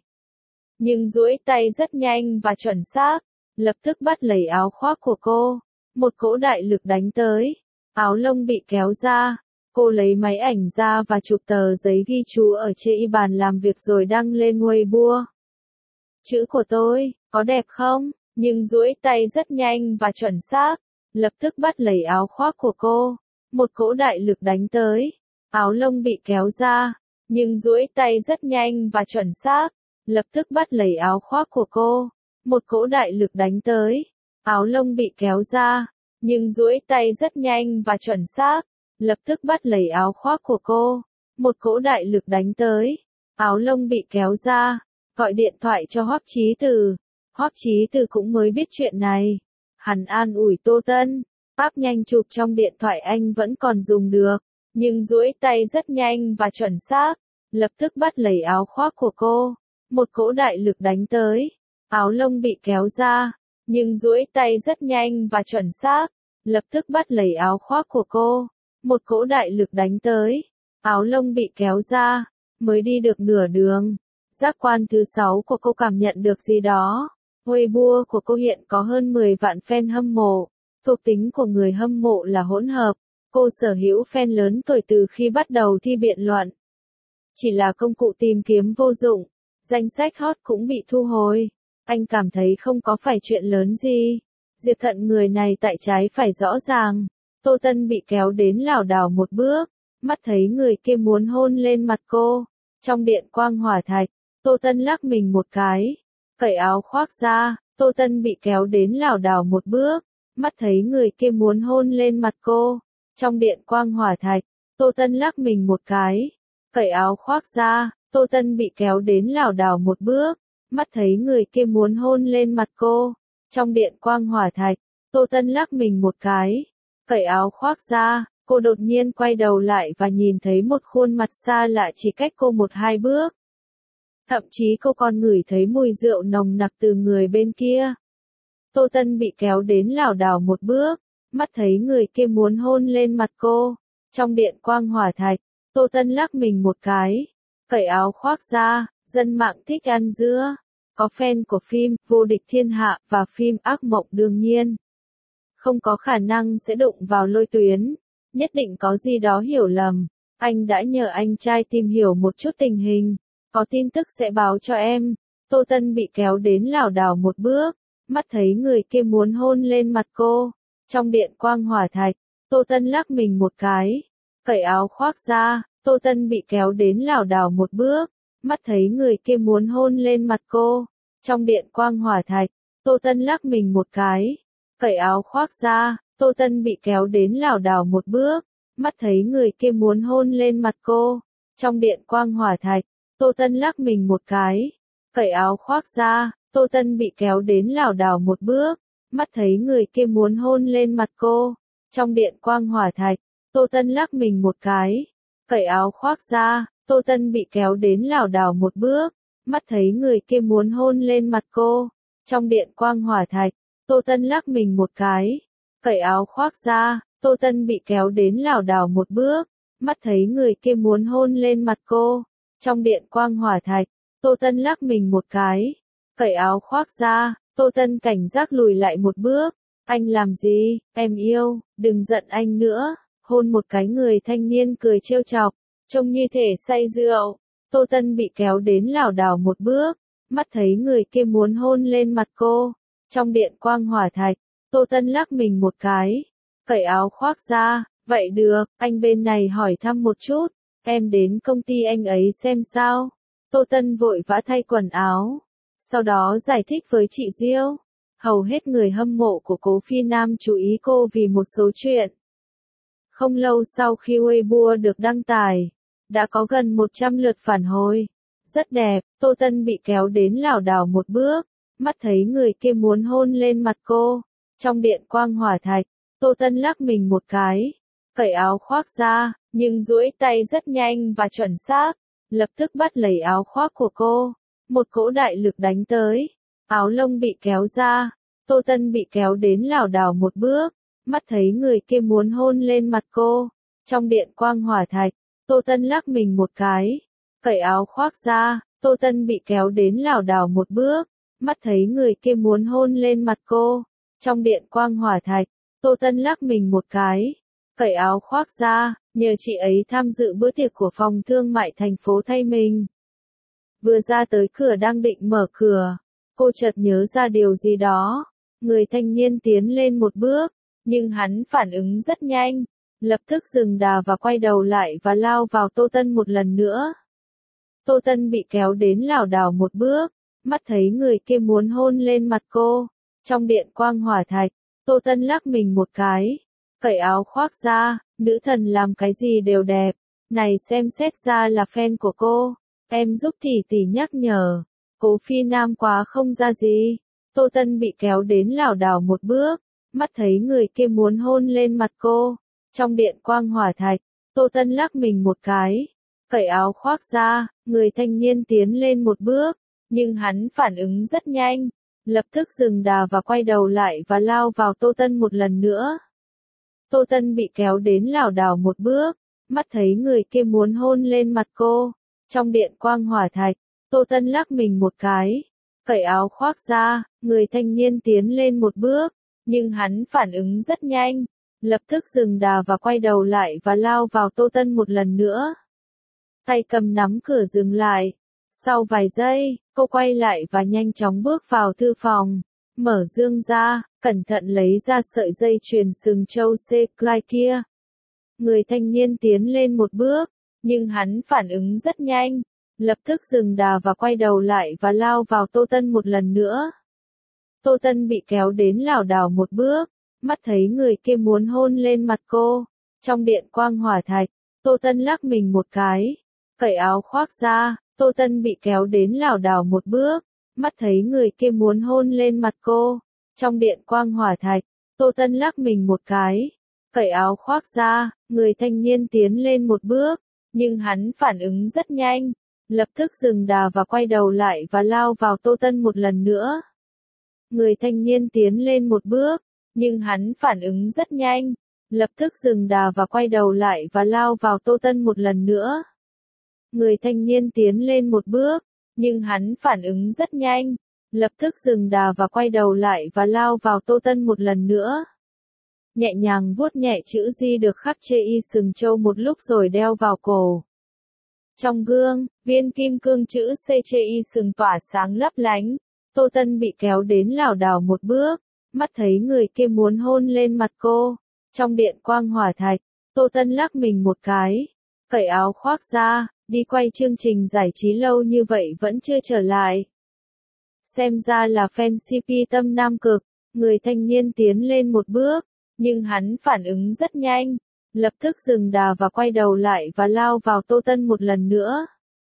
Nhưng duỗi tay rất nhanh và chuẩn xác, lập tức bắt lấy áo khoác của cô. Một cỗ đại lực đánh tới. Áo lông bị kéo ra. Cô lấy máy ảnh ra và chụp tờ giấy ghi chú ở trên bàn làm việc rồi đăng lên Weibo. Chữ của tôi, có đẹp không? Nhưng duỗi tay rất nhanh và chuẩn xác, lập tức bắt lấy áo khoác của cô. Một cỗ đại lực đánh tới. Áo lông bị kéo ra, nhưng duỗi tay rất nhanh và chuẩn xác, lập tức bắt lấy áo khoác của cô. Một cỗ đại lực đánh tới. Áo lông bị kéo ra, nhưng duỗi tay rất nhanh và chuẩn xác, lập tức bắt lấy áo khoác của cô. Một cỗ đại lực đánh tới. Áo lông bị kéo ra. Gọi điện thoại cho Hoắc Chí Từ. Hoắc Chí Từ cũng mới biết chuyện này. Hắn an ủi Tô Tân. App nhanh chụp trong điện thoại anh vẫn còn dùng được, nhưng duỗi tay rất nhanh và chuẩn xác, lập tức bắt lấy áo khoác của cô. Một cỗ đại lực đánh tới. Áo lông bị kéo ra, nhưng duỗi tay rất nhanh và chuẩn xác, lập tức bắt lấy áo khoác của cô. Một cỗ đại lực đánh tới. Áo lông bị kéo ra. Mới đi được nửa đường, giác quan thứ sáu của cô cảm nhận được gì đó. Weibo của cô hiện có hơn mười vạn fan hâm mộ. Thuộc tính của người hâm mộ là hỗn hợp. Cô sở hữu fan lớn tuổi từ khi bắt đầu thi biện luận. Chỉ là công cụ tìm kiếm vô dụng. Danh sách hot cũng bị thu hồi. Anh cảm thấy không có phải chuyện lớn gì. Diệp Thận người này tại trái phải rõ ràng. Tô Tân bị kéo đến lảo đảo một bước. Mắt thấy người kia muốn hôn lên mặt cô. Trong điện quang hỏa thạch, Tô Tân lắc mình một cái. Cởi áo khoác ra, Tô Tân bị kéo đến lảo đảo một bước. Mắt thấy người kia muốn hôn lên mặt cô. Trong điện quang hỏa thạch, Tô Tân lắc mình một cái. Cởi áo khoác ra, Tô Tân bị kéo đến lảo đảo một bước. Mắt thấy người kia muốn hôn lên mặt cô. Trong điện quang hỏa thạch, Tô Tân lắc mình một cái. Cởi áo khoác ra, cô đột nhiên quay đầu lại và nhìn thấy một khuôn mặt xa lạ chỉ cách cô một hai bước. Thậm chí cô còn ngửi thấy mùi rượu nồng nặc từ người bên kia. Tô Tân bị kéo đến lảo đảo một bước. Mắt thấy người kia muốn hôn lên mặt cô. Trong điện quang hỏa thạch, Tô Tân lắc mình một cái. Cởi áo khoác ra, dân mạng thích ăn dưa. Có fan của phim Vô địch thiên hạ và phim Ác mộng đương nhiên. Không có khả năng sẽ đụng vào Lôi Tuyến. Nhất định có gì đó hiểu lầm. Anh đã nhờ anh trai tìm hiểu một chút tình hình. Có tin tức sẽ báo cho em. Tô Tân bị kéo đến lảo đảo một bước. Mắt thấy người kia muốn hôn lên mặt cô. Trong điện quang hỏa thạch, Tô Tân lắc mình một cái. Cởi áo khoác ra, Tô Tân bị kéo đến lảo đảo một bước. Mắt thấy người kia muốn hôn lên mặt cô. Trong điện quang hỏa thạch, Tô Tân lắc mình một cái. Cởi áo khoác ra, Tô Tân bị kéo đến lảo đảo một bước. Mắt thấy người kia muốn hôn lên mặt cô. Trong điện quang hỏa thạch, Tô Tân lắc mình một cái. Cởi áo khoác ra, Tô Tân bị kéo đến lảo đảo một bước. Mắt thấy người kia muốn hôn lên mặt cô. Trong điện quang hỏa thạch, Tô Tân lắc mình một cái. Cởi áo khoác ra, Tô Tân bị kéo đến lảo đảo một bước. Mắt thấy người kia muốn hôn lên mặt cô. Trong điện quang hỏa thạch, Tô Tân lắc mình một cái. Cởi áo khoác ra, Tô Tân bị kéo đến lảo đảo một bước. Mắt thấy người kia muốn hôn lên mặt cô. Trong điện quang hỏa thạch, Tô Tân lắc mình một cái. Cởi áo khoác ra, Tô Tân cảnh giác lùi lại một bước. Anh làm gì, em yêu, đừng giận anh nữa. Hôn một cái, người thanh niên cười trêu chọc, trông như thể say rượu. Tô Tân bị kéo đến lảo đảo một bước. Mắt thấy người kia muốn hôn lên mặt cô. Trong điện quang hỏa thạch, Tô Tân lắc mình một cái. Cởi áo khoác ra, vậy được, anh bên này hỏi thăm một chút. Em đến công ty anh ấy xem sao. Tô Tân vội vã thay quần áo. Sau đó giải thích với chị Diêu. Hầu hết người hâm mộ của Cố Phi Nam chú ý cô vì một số chuyện. Không lâu sau khi Weibo được đăng tải, đã có gần một trăm lượt phản hồi. Rất đẹp, Tô Tân bị kéo đến lảo đảo một bước. Mắt thấy người kia muốn hôn lên mặt cô. Trong điện quang hỏa thạch, Tô Tân lắc mình một cái. Cởi áo khoác ra, nhưng duỗi tay rất nhanh và chuẩn xác. Lập tức bắt lấy áo khoác của cô. Một cỗ đại lực đánh tới. Áo lông bị kéo ra. Tô Tân bị kéo đến lảo đảo một bước. Mắt thấy người kia muốn hôn lên mặt cô. Trong điện quang hỏa thạch, Tô Tân lắc mình một cái. Cởi áo khoác ra, Tô Tân bị kéo đến lảo đảo một bước. Mắt thấy người kia muốn hôn lên mặt cô. Trong điện quang hỏa thạch, Tô Tân lắc mình một cái. Cởi áo khoác ra, nhờ chị ấy tham dự bữa tiệc của phòng thương mại thành phố thay mình. Vừa ra tới cửa đang định mở cửa, cô chợt nhớ ra điều gì đó. Người thanh niên tiến lên một bước, nhưng hắn phản ứng rất nhanh. Lập tức dừng đà và quay đầu lại và lao vào Tô Tân một lần nữa. Tô Tân bị kéo đến lảo đảo một bước. Mắt thấy người kia muốn hôn lên mặt cô. Trong điện quang hỏa thạch, Tô Tân lắc mình một cái. Cởi áo khoác ra, nữ thần làm cái gì đều đẹp. Này xem xét ra là fan của cô. Em giúp tỷ tỷ nhắc nhở. Cố Phi Nam quá không ra gì. Tô Tân bị kéo đến lảo đảo một bước. Mắt thấy người kia muốn hôn lên mặt cô. Trong điện quang hỏa thạch, Tô Tân lắc mình một cái. Cởi áo khoác ra, người thanh niên tiến lên một bước. Nhưng hắn phản ứng rất nhanh. Lập tức dừng đà và quay đầu lại và lao vào Tô Tân một lần nữa. Tô Tân bị kéo đến lảo đảo một bước. Mắt thấy người kia muốn hôn lên mặt cô. Trong điện quang hỏa thạch, Tô Tân lắc mình một cái. Cởi áo khoác ra, người thanh niên tiến lên một bước. Nhưng hắn phản ứng rất nhanh. Lập tức dừng đà và quay đầu lại và lao vào Tô Tân một lần nữa. Tay cầm nắm cửa dừng lại. Sau vài giây, cô quay lại và nhanh chóng bước vào thư phòng. Mở dương ra, cẩn thận lấy ra sợi dây chuyền sừng châu C-Clyde kia. Người thanh niên tiến lên một bước, nhưng hắn phản ứng rất nhanh. Lập tức dừng đà và quay đầu lại và lao vào Tô Tân một lần nữa. Tô Tân bị kéo đến lảo đảo một bước. Mắt thấy người kia muốn hôn lên mặt cô. Trong điện quang hỏa thạch, Tô Tân lắc mình một cái. Cởi áo khoác ra, Tô Tân bị kéo đến lảo đảo một bước. Mắt thấy người kia muốn hôn lên mặt cô. Trong điện quang hỏa thạch, Tô Tân lắc mình một cái. Cởi áo khoác ra, người thanh niên tiến lên một bước. Nhưng hắn phản ứng rất nhanh. Lập tức dừng đà và quay đầu lại và lao vào Tô Tân một lần nữa. Người thanh niên tiến lên một bước. Nhưng hắn phản ứng rất nhanh. Lập tức dừng đà và quay đầu lại và lao vào Tô Tân một lần nữa. Người thanh niên tiến lên một bước. Nhưng hắn phản ứng rất nhanh. lập tức dừng đà và quay đầu lại và lao vào Tô Tân một lần nữa. Nhẹ nhàng vuốt nhẹ chữ Di được khắc trên y sừng trâu một lúc rồi đeo vào cổ. Trong gương, viên kim cương chữ C trên y sừng tỏa sáng lấp lánh. Tô Tân bị kéo đến lảo đảo một bước, mắt thấy người kia muốn hôn lên mặt cô. Trong điện quang hỏa thạch, Tô Tân lắc mình một cái, cởi áo khoác ra, đi quay chương trình giải trí lâu như vậy vẫn chưa trở lại. Xem ra là fan xê pê tâm nam cực, người thanh niên tiến lên một bước, nhưng hắn phản ứng rất nhanh, lập tức dừng đà và quay đầu lại và lao vào Tô Tân một lần nữa.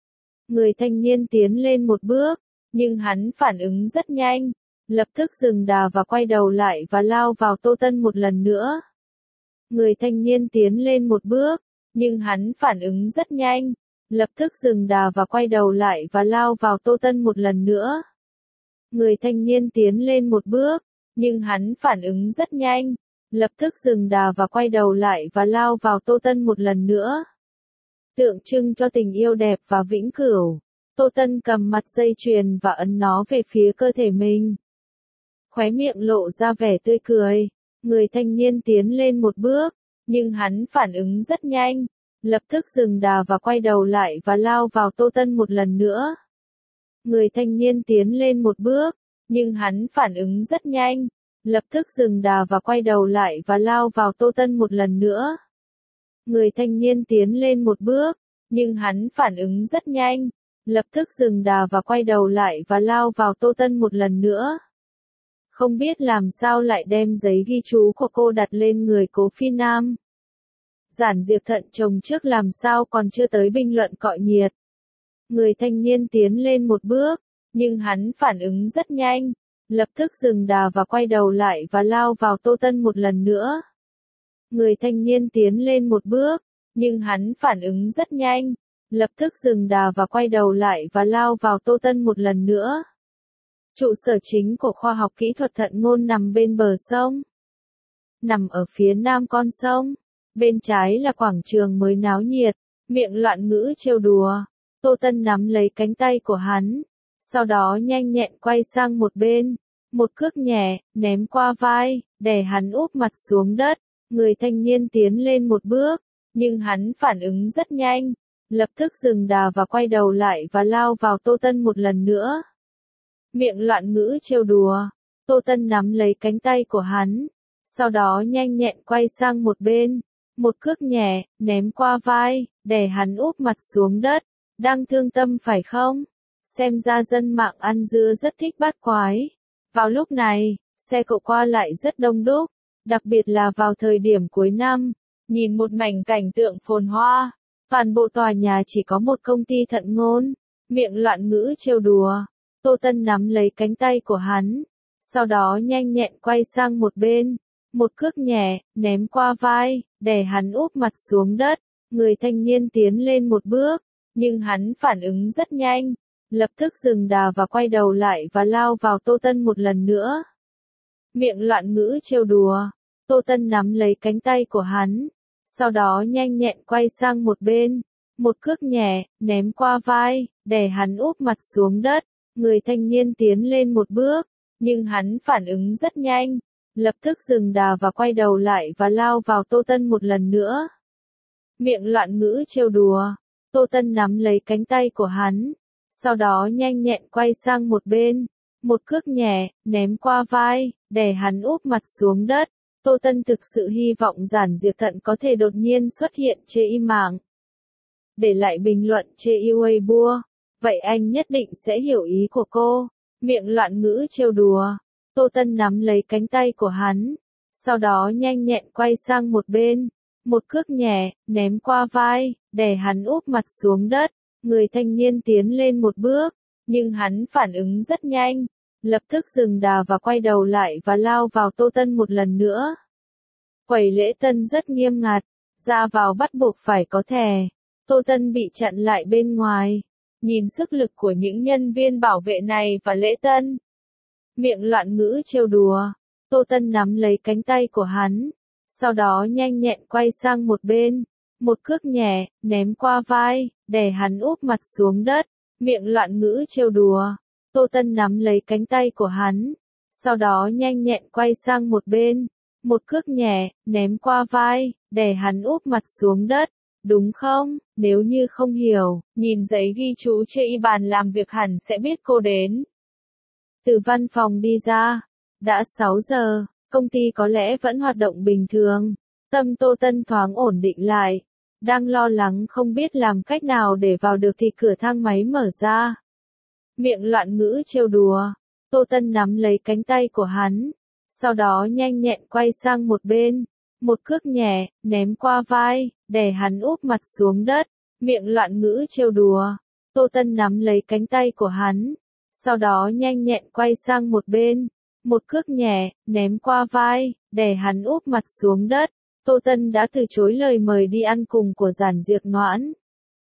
Người thanh niên tiến lên một bước, nhưng hắn phản ứng rất nhanh, lập tức dừng đà và quay đầu lại và lao vào Tô Tân một lần nữa. Người thanh niên tiến lên một bước, nhưng hắn phản ứng rất nhanh, lập tức dừng đà và quay đầu lại và lao vào Tô Tân một lần nữa. Người thanh niên tiến lên một bước, nhưng hắn phản ứng rất nhanh, lập tức dừng đà và quay đầu lại và lao vào Tô Tân một lần nữa. Tượng trưng cho tình yêu đẹp và vĩnh cửu, Tô Tân cầm mặt dây chuyền và ấn nó về phía cơ thể mình. Khóe miệng lộ ra vẻ tươi cười, người thanh niên tiến lên một bước, nhưng hắn phản ứng rất nhanh, lập tức dừng đà và quay đầu lại và lao vào Tô Tân một lần nữa. Người thanh niên tiến lên một bước, nhưng hắn phản ứng rất nhanh, lập tức dừng đà và quay đầu lại và lao vào Tô Tân một lần nữa. Người thanh niên tiến lên một bước, nhưng hắn phản ứng rất nhanh, lập tức dừng đà và quay đầu lại và lao vào Tô Tân một lần nữa. Không biết làm sao lại đem giấy ghi chú của cô đặt lên người Cố Phi Nam. Giản Diệp thận chồng trước làm sao còn chưa tới bình luận cọ nhiệt. Người thanh niên tiến lên một bước, nhưng hắn phản ứng rất nhanh, lập tức dừng đà và quay đầu lại và lao vào Tô Tân một lần nữa. Người thanh niên tiến lên một bước, nhưng hắn phản ứng rất nhanh, lập tức dừng đà và quay đầu lại và lao vào Tô Tân một lần nữa. Trụ sở chính của khoa học kỹ thuật thận ngôn nằm bên bờ sông. Nằm ở phía nam con sông, bên trái là quảng trường mới náo nhiệt, miệng loạn ngữ trêu đùa. Tô Tân nắm lấy cánh tay của hắn, sau đó nhanh nhẹn quay sang một bên, một cước nhẹ, ném qua vai, đè hắn úp mặt xuống đất. Người thanh niên tiến lên một bước, nhưng hắn phản ứng rất nhanh, lập tức dừng đà và quay đầu lại và lao vào Tô Tân một lần nữa. Miệng loạn ngữ trêu đùa, Tô Tân nắm lấy cánh tay của hắn, sau đó nhanh nhẹn quay sang một bên, một cước nhẹ, ném qua vai, đè hắn úp mặt xuống đất. Đang thương tâm phải không? Xem ra dân mạng ăn dưa rất thích bắt quái. Vào lúc này, xe cộ qua lại rất đông đúc, đặc biệt là vào thời điểm cuối năm, nhìn một mảnh cảnh tượng phồn hoa, toàn bộ tòa nhà chỉ có một công ty thận ngôn, miệng loạn ngữ trêu đùa. Tô Tân nắm lấy cánh tay của hắn, sau đó nhanh nhẹn quay sang một bên, một cước nhẹ, ném qua vai, đè hắn úp mặt xuống đất. Người thanh niên tiến lên một bước, nhưng hắn phản ứng rất nhanh, lập tức dừng đà và quay đầu lại và lao vào Tô Tân một lần nữa. Miệng loạn ngữ trêu đùa, Tô Tân nắm lấy cánh tay của hắn, sau đó nhanh nhẹn quay sang một bên, một cước nhẹ, ném qua vai, đè hắn úp mặt xuống đất. Người thanh niên tiến lên một bước, nhưng hắn phản ứng rất nhanh, lập tức dừng đà và quay đầu lại và lao vào Tô Tân một lần nữa. Miệng loạn ngữ trêu đùa, Tô Tân nắm lấy cánh tay của hắn, sau đó nhanh nhẹn quay sang một bên, một cước nhẹ, ném qua vai, đè hắn úp mặt xuống đất. Tô Tân thực sự hy vọng Giản Diệp thận có thể đột nhiên xuất hiện trên im mạng. Để lại bình luận trên Weibo, vậy anh nhất định sẽ hiểu ý của cô. Miệng loạn ngữ trêu đùa, Tô Tân nắm lấy cánh tay của hắn, sau đó nhanh nhẹn quay sang một bên, một cước nhẹ, ném qua vai, đè hắn úp mặt xuống đất. Người thanh niên tiến lên một bước, nhưng hắn phản ứng rất nhanh, lập tức dừng đà và quay đầu lại và lao vào Tô Tân một lần nữa. Quầy lễ tân rất nghiêm ngặt, ra vào bắt buộc phải có thẻ. Tô Tân bị chặn lại bên ngoài. Nhìn sức lực của những nhân viên bảo vệ này và lễ tân. Miệng loạn ngữ trêu đùa, Tô Tân nắm lấy cánh tay của hắn, sau đó nhanh nhẹn quay sang một bên, một cước nhẹ, ném qua vai, đè hắn úp mặt xuống đất. Miệng loạn ngữ trêu đùa, Tô Tân nắm lấy cánh tay của hắn, sau đó nhanh nhẹn quay sang một bên, một cước nhẹ, ném qua vai, đè hắn úp mặt xuống đất. Đúng không? Nếu như không hiểu, nhìn giấy ghi chú trên bàn làm việc hẳn sẽ biết cô đến. Từ văn phòng đi ra, đã sáu giờ, công ty có lẽ vẫn hoạt động bình thường. Tâm Tô Tân thoáng ổn định lại, đang lo lắng không biết làm cách nào để vào được thì cửa thang máy mở ra. Miệng loạn ngữ trêu đùa, Tô Tân nắm lấy cánh tay của hắn, sau đó nhanh nhẹn quay sang một bên, một cước nhẹ, ném qua vai, đè hắn úp mặt xuống đất. Miệng loạn ngữ trêu đùa, Tô Tân nắm lấy cánh tay của hắn, sau đó nhanh nhẹn quay sang một bên, một cước nhẹ, ném qua vai, đè hắn úp mặt xuống đất. Tô Tân đã từ chối lời mời đi ăn cùng của Giản Diệc Noãn.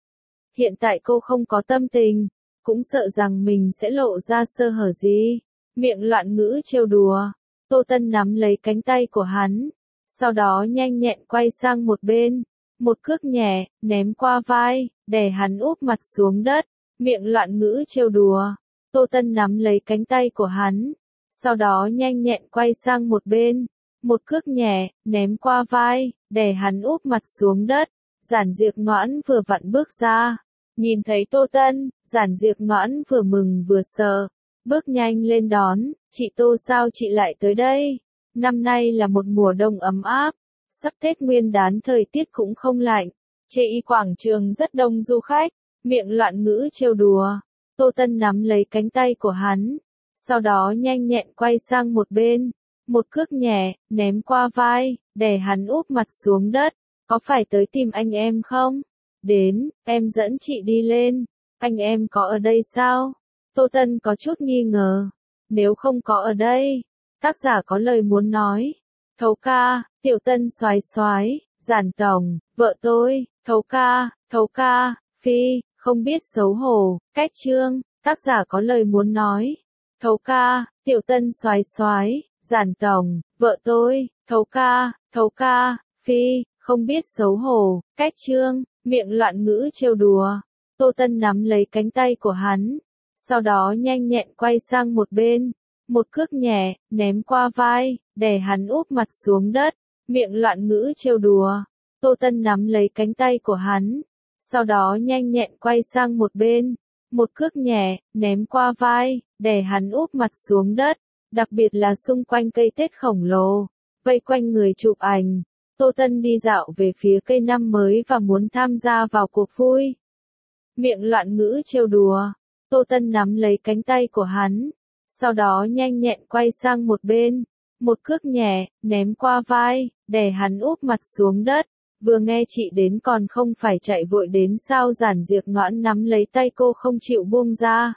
Hiện tại cô không có tâm tình, cũng sợ rằng mình sẽ lộ ra sơ hở gì. Miệng loạn ngữ trêu đùa, Tô Tân nắm lấy cánh tay của hắn, sau đó nhanh nhẹn quay sang một bên, một cước nhẹ, ném qua vai, đè hắn úp mặt xuống đất. Miệng loạn ngữ trêu đùa, Tô Tân nắm lấy cánh tay của hắn, sau đó nhanh nhẹn quay sang một bên, một cước nhẹ, ném qua vai, đè hắn úp mặt xuống đất. Giản Diệc Noãn vừa vặn bước ra, nhìn thấy Tô Tân, Giản Diệc Noãn vừa mừng vừa sợ, bước nhanh lên đón. Chị Tô, sao chị lại tới đây? Năm nay là một mùa đông ấm áp, sắp Tết Nguyên đán thời tiết cũng không lạnh, trên quảng trường rất đông du khách. Miệng loạn ngữ trêu đùa, Tô Tân nắm lấy cánh tay của hắn, sau đó nhanh nhẹn quay sang một bên, một cước nhẹ, ném qua vai, đè hắn úp mặt xuống đất. Có phải tới tìm anh em không? Đến, em dẫn chị đi lên. Anh em có ở đây sao? Tô Tân có chút nghi ngờ. Nếu không có ở đây, tác giả có lời muốn nói. Thấu ca, Tiểu Tân xoái xoái, Giản tổng, vợ tôi, thấu ca, thấu ca, phi, không biết xấu hổ, cách chương, tác giả có lời muốn nói. Thấu ca, Tiểu Tân xoái xoái, Giản tổng, vợ tôi, thấu ca, thấu ca, phi, không biết xấu hổ, cách chương. Miệng loạn ngữ trêu đùa, Tô Tân nắm lấy cánh tay của hắn, sau đó nhanh nhẹn quay sang một bên, một cước nhẹ, ném qua vai, đè hắn úp mặt xuống đất. Miệng loạn ngữ trêu đùa, Tô Tân nắm lấy cánh tay của hắn, sau đó nhanh nhẹn quay sang một bên, một cước nhẹ, ném qua vai, đè hắn úp mặt xuống đất. Đặc biệt là xung quanh cây Tết khổng lồ, vây quanh người chụp ảnh. Tô Tân đi dạo về phía cây năm mới và muốn tham gia vào cuộc vui. Miệng loạn ngữ trêu đùa, Tô Tân nắm lấy cánh tay của hắn, sau đó nhanh nhẹn quay sang một bên, một cước nhẹ, ném qua vai, đè hắn úp mặt xuống đất. Vừa nghe chị đến còn không phải chạy vội đến sao? Giản Diệc Noãn nắm lấy tay cô không chịu buông ra.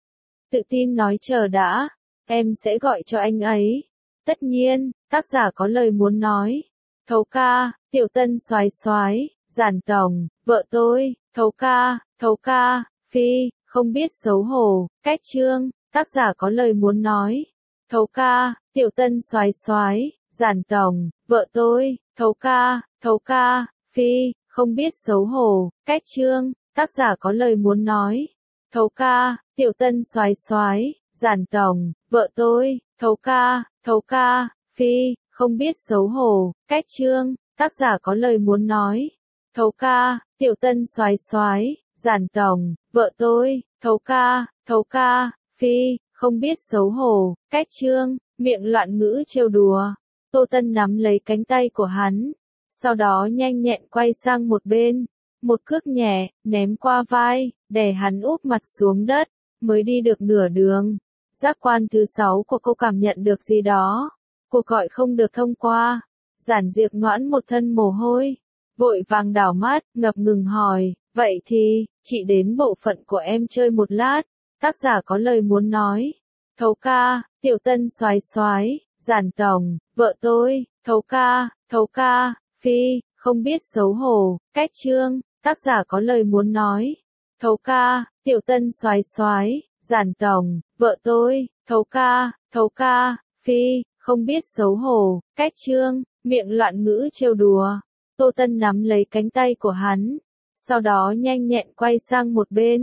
Tự tin nói chờ đã, em sẽ gọi cho anh ấy. Tất nhiên, tác giả có lời muốn nói. Thấu ca, Tiểu Tân xoái xoái, Giản tổng, vợ tôi, thấu ca, thấu ca, phi, không biết xấu hổ, cách chương, tác giả có lời muốn nói. Thấu ca, Tiểu Tân xoái xoái, Giản tổng, vợ tôi, thấu ca, thấu ca, phi, không biết xấu hổ, cách chương, tác giả có lời muốn nói. Thấu ca, Tiểu Tân xoái xoái, Giản tổng, vợ tôi, thấu ca, thấu ca, phi, không biết xấu hổ, cách chương, tác giả có lời muốn nói. Thấu ca, Tiểu Tân xoái xoái, Giản tổng, vợ tôi, thấu ca, thấu ca, phi, không biết xấu hổ, cách chương. Miệng loạn ngữ trêu đùa, Tô Tân nắm lấy cánh tay của hắn, sau đó nhanh nhẹn quay sang một bên, một cước nhẹ, ném qua vai, đè hắn úp mặt xuống đất. Mới đi được nửa đường, giác quan thứ sáu của cô cảm nhận được gì đó. Cuộc gọi không được thông qua. Giản Diệc Noãn một thân mồ hôi, vội vàng đảo mắt, ngập ngừng hỏi, vậy thì, chị đến bộ phận của em chơi một lát. Tác giả có lời muốn nói. Thấu ca, Tiểu Tân xoái xoái, Giản tổng, vợ tôi, thấu ca, thấu ca, phi, không biết xấu hổ, cách chương, tác giả có lời muốn nói. Thấu ca, Tiểu Tân xoái xoái, Giản tổng, vợ tôi, thấu ca, thấu ca, phi, không biết xấu hổ, cách chương. Miệng loạn ngữ trêu đùa, Tô Tân nắm lấy cánh tay của hắn, sau đó nhanh nhẹn quay sang một bên,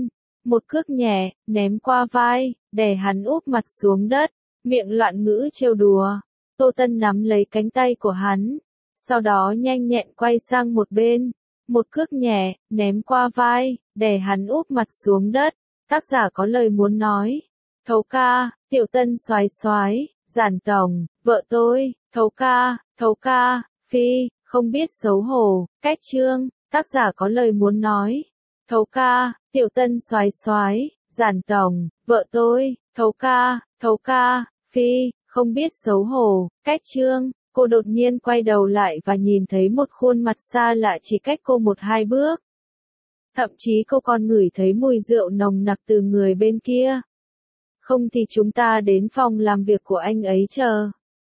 một cước nhẹ, ném qua vai, đè hắn úp mặt xuống đất, miệng loạn ngữ trêu đùa. Tô Tân nắm lấy cánh tay của hắn, sau đó nhanh nhẹn quay sang một bên, một cước nhẹ, ném qua vai, đè hắn úp mặt xuống đất. Tác giả có lời muốn nói. Thấu ca, Tiểu Tân soái soái, Giản tổng, vợ tôi, thấu ca, thấu ca, phi, không biết xấu hổ, cách chương. Tác giả có lời muốn nói. Thấu ca, Tiểu Tân soái soái, Giản tổng, vợ tôi, thấu ca, thấu ca, phi, không biết xấu hổ, cách chương. Cô đột nhiên quay đầu lại và nhìn thấy một khuôn mặt xa lạ chỉ cách cô một hai bước. Thậm chí cô còn ngửi thấy mùi rượu nồng nặc từ người bên kia. Không thì chúng ta đến phòng làm việc của anh ấy chờ.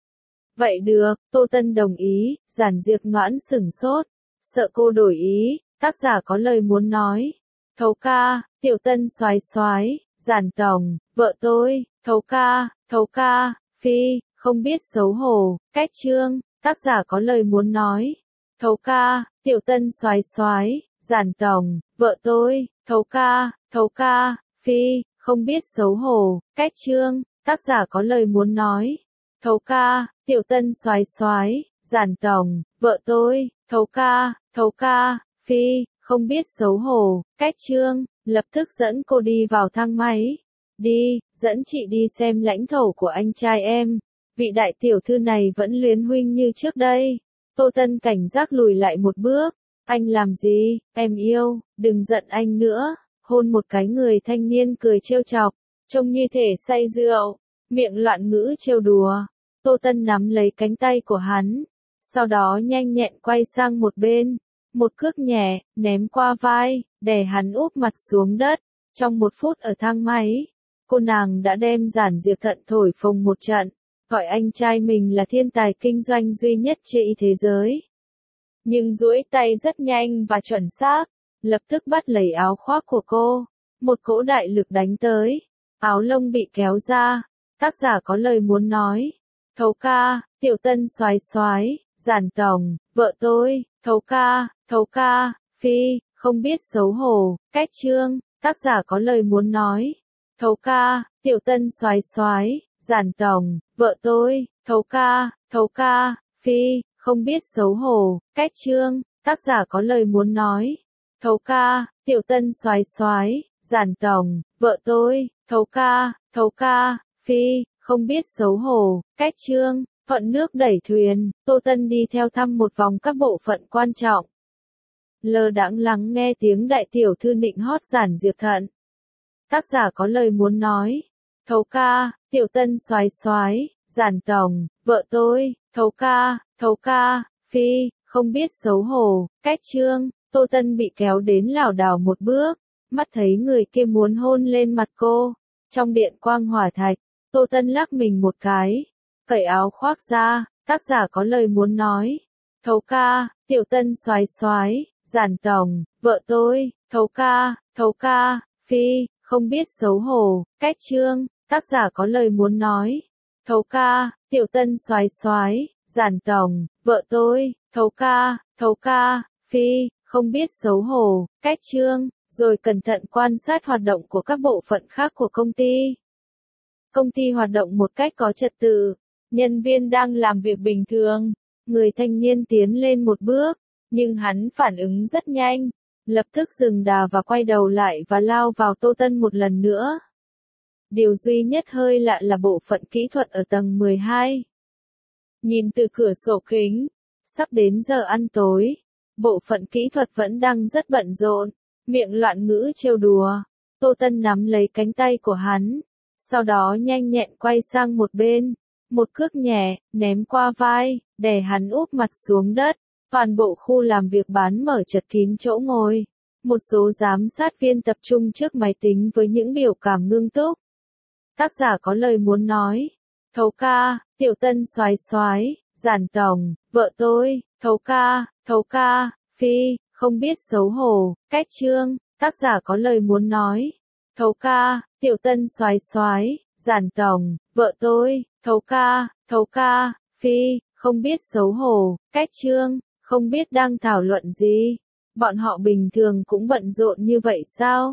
Vậy được, Tô Tân đồng ý. Giản Diệp Noãn sửng sốt, sợ cô đổi ý. Tác giả có lời muốn nói. Thấu ca, Tiểu Tân soái soái, Giản tổng, vợ tôi, thấu ca, thấu ca, phi, không biết xấu hổ, cách chương. Tác giả có lời muốn nói. Thấu ca, Tiểu Tân soái soái, Giản tổng, vợ tôi, thấu ca, thấu ca, phi, không biết xấu hổ, cách chương. Tác giả có lời muốn nói. Thấu ca, Tiểu Tân soái soái, Giản tổng, vợ tôi, thấu ca, thấu ca, phi, không biết xấu hổ, cách chương. Lập tức dẫn cô đi vào thang máy. Đi, dẫn chị đi xem lãnh thổ của anh trai em. Vị đại tiểu thư này vẫn luyến huynh như trước đây. Tô Tân cảnh giác lùi lại một bước. Anh làm gì, em yêu, đừng giận anh nữa. Hôn một cái, người thanh niên cười trêu chọc, trông như thể say rượu, miệng loạn ngữ trêu đùa. Tô Tân nắm lấy cánh tay của hắn, sau đó nhanh nhẹn quay sang một bên, một cước nhẹ, ném qua vai, đè hắn úp mặt xuống đất. Trong một phút ở thang máy, cô nàng đã đem Giản Diệp Thận thổi phồng một trận, gọi anh trai mình là thiên tài kinh doanh duy nhất trên thế giới. Nhưng duỗi tay rất nhanh và chuẩn xác, lập tức bắt lấy áo khoác của cô, một cỗ đại lực đánh tới, áo lông bị kéo ra. Tác giả có lời muốn nói. Thấu ca, Tiểu Tân soái soái, Giản tổng, vợ tôi, thấu ca, thấu ca, phi, không biết xấu hổ, cách chương. Tác giả có lời muốn nói. Thấu ca, Tiểu Tân soái soái, Giản tổng, vợ tôi, thấu ca, thấu ca, phi, không biết xấu hổ, cách chương. Tác giả có lời muốn nói. Thấu ca, Tiểu Tân soái soái, Giản tổng, vợ tôi, thấu ca, thấu ca, phi, không biết xấu hổ, cách chương. Thuận nước đẩy thuyền, Tô Tân đi theo thăm một vòng các bộ phận quan trọng. Lơ đãng lắng nghe tiếng đại tiểu thư nịnh hót Giản Diệp Thận. Tác giả có lời muốn nói. Thấu ca, Tiểu Tân soái soái, Giản tổng, vợ tôi, thấu ca, thấu ca, phi, không biết xấu hổ, cách chương. Tô Tân bị kéo đến lảo đảo một bước, mắt thấy người kia muốn hôn lên mặt cô. Trong điện quang hỏa thạch, Tô Tân lắc mình một cái, cởi áo khoác ra. Tác giả có lời muốn nói. Thấu ca, Tiểu Tân soái soái, Giản tổng, vợ tôi, thấu ca, thấu ca, phi, không biết xấu hổ, cách chương. Tác giả có lời muốn nói. Thấu ca, Tiểu Tân soái soái, Giản tổng, vợ tôi, thấu ca, thấu ca, phi, không biết xấu hổ, cách chương. Rồi cẩn thận quan sát hoạt động của các bộ phận khác của công ty. Công ty hoạt động một cách có trật tự, nhân viên đang làm việc bình thường. Người thanh niên tiến lên một bước, nhưng hắn phản ứng rất nhanh, lập tức dừng đà và quay đầu lại và lao vào Tô Tân một lần nữa. Điều duy nhất hơi lạ là bộ phận kỹ thuật ở tầng mười hai. Nhìn từ cửa sổ kính, sắp đến giờ ăn tối, bộ phận kỹ thuật vẫn đang rất bận rộn, miệng loạn ngữ trêu đùa. Tô Tân nắm lấy cánh tay của hắn, sau đó nhanh nhẹn quay sang một bên, một cước nhẹ, ném qua vai, đè hắn úp mặt xuống đất. Toàn bộ khu làm việc bán mở chật kín chỗ ngồi. Một số giám sát viên tập trung trước máy tính với những biểu cảm ngưng túc. Tác giả có lời muốn nói. Thấu ca, Tiểu Tân soái soái, Giản tổng, vợ tôi, thấu ca, thấu ca, phi, không biết xấu hổ, cách chương. Tác giả có lời muốn nói. Thấu ca, Tiểu Tân soái soái, Giản tổng, vợ tôi, thấu ca, thấu ca, phi, không biết xấu hổ, cách chương. Không biết đang thảo luận gì. Bọn họ bình thường cũng bận rộn như vậy sao?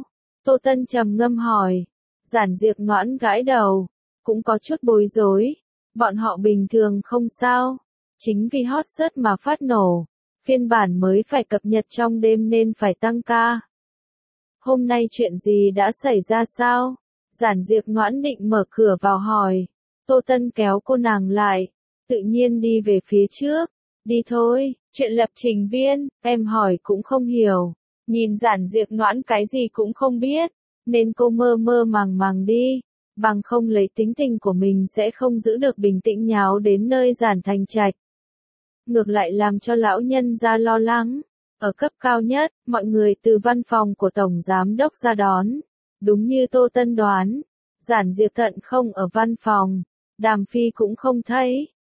Tô Tân trầm ngâm hỏi. Giản Diệp Noãn gãi đầu, cũng có chút bối rối. Bọn họ bình thường không sao, chính vì hot search mà phát nổ, phiên bản mới phải cập nhật trong đêm nên phải tăng ca. Hôm nay chuyện gì đã xảy ra sao? Giản Diệp Noãn định mở cửa vào hỏi. Tô Tân kéo cô nàng lại, tự nhiên đi về phía trước. Đi thôi, chuyện lập trình viên, em hỏi cũng không hiểu. Nhìn Giản Diệp Noãn cái gì cũng không biết, nên cô mơ mơ màng màng đi. Bằng không lấy tính tình của mình sẽ không giữ được bình tĩnh nháo đến nơi Giản Thành Trạch. Ngược lại làm cho lão nhân ra lo lắng. Ở cấp cao nhất, mọi người từ văn phòng của Tổng Giám Đốc ra đón. Đúng như Tô Tân đoán, Giản Diệp Thận không ở văn phòng, Đàm Phi cũng không thấy.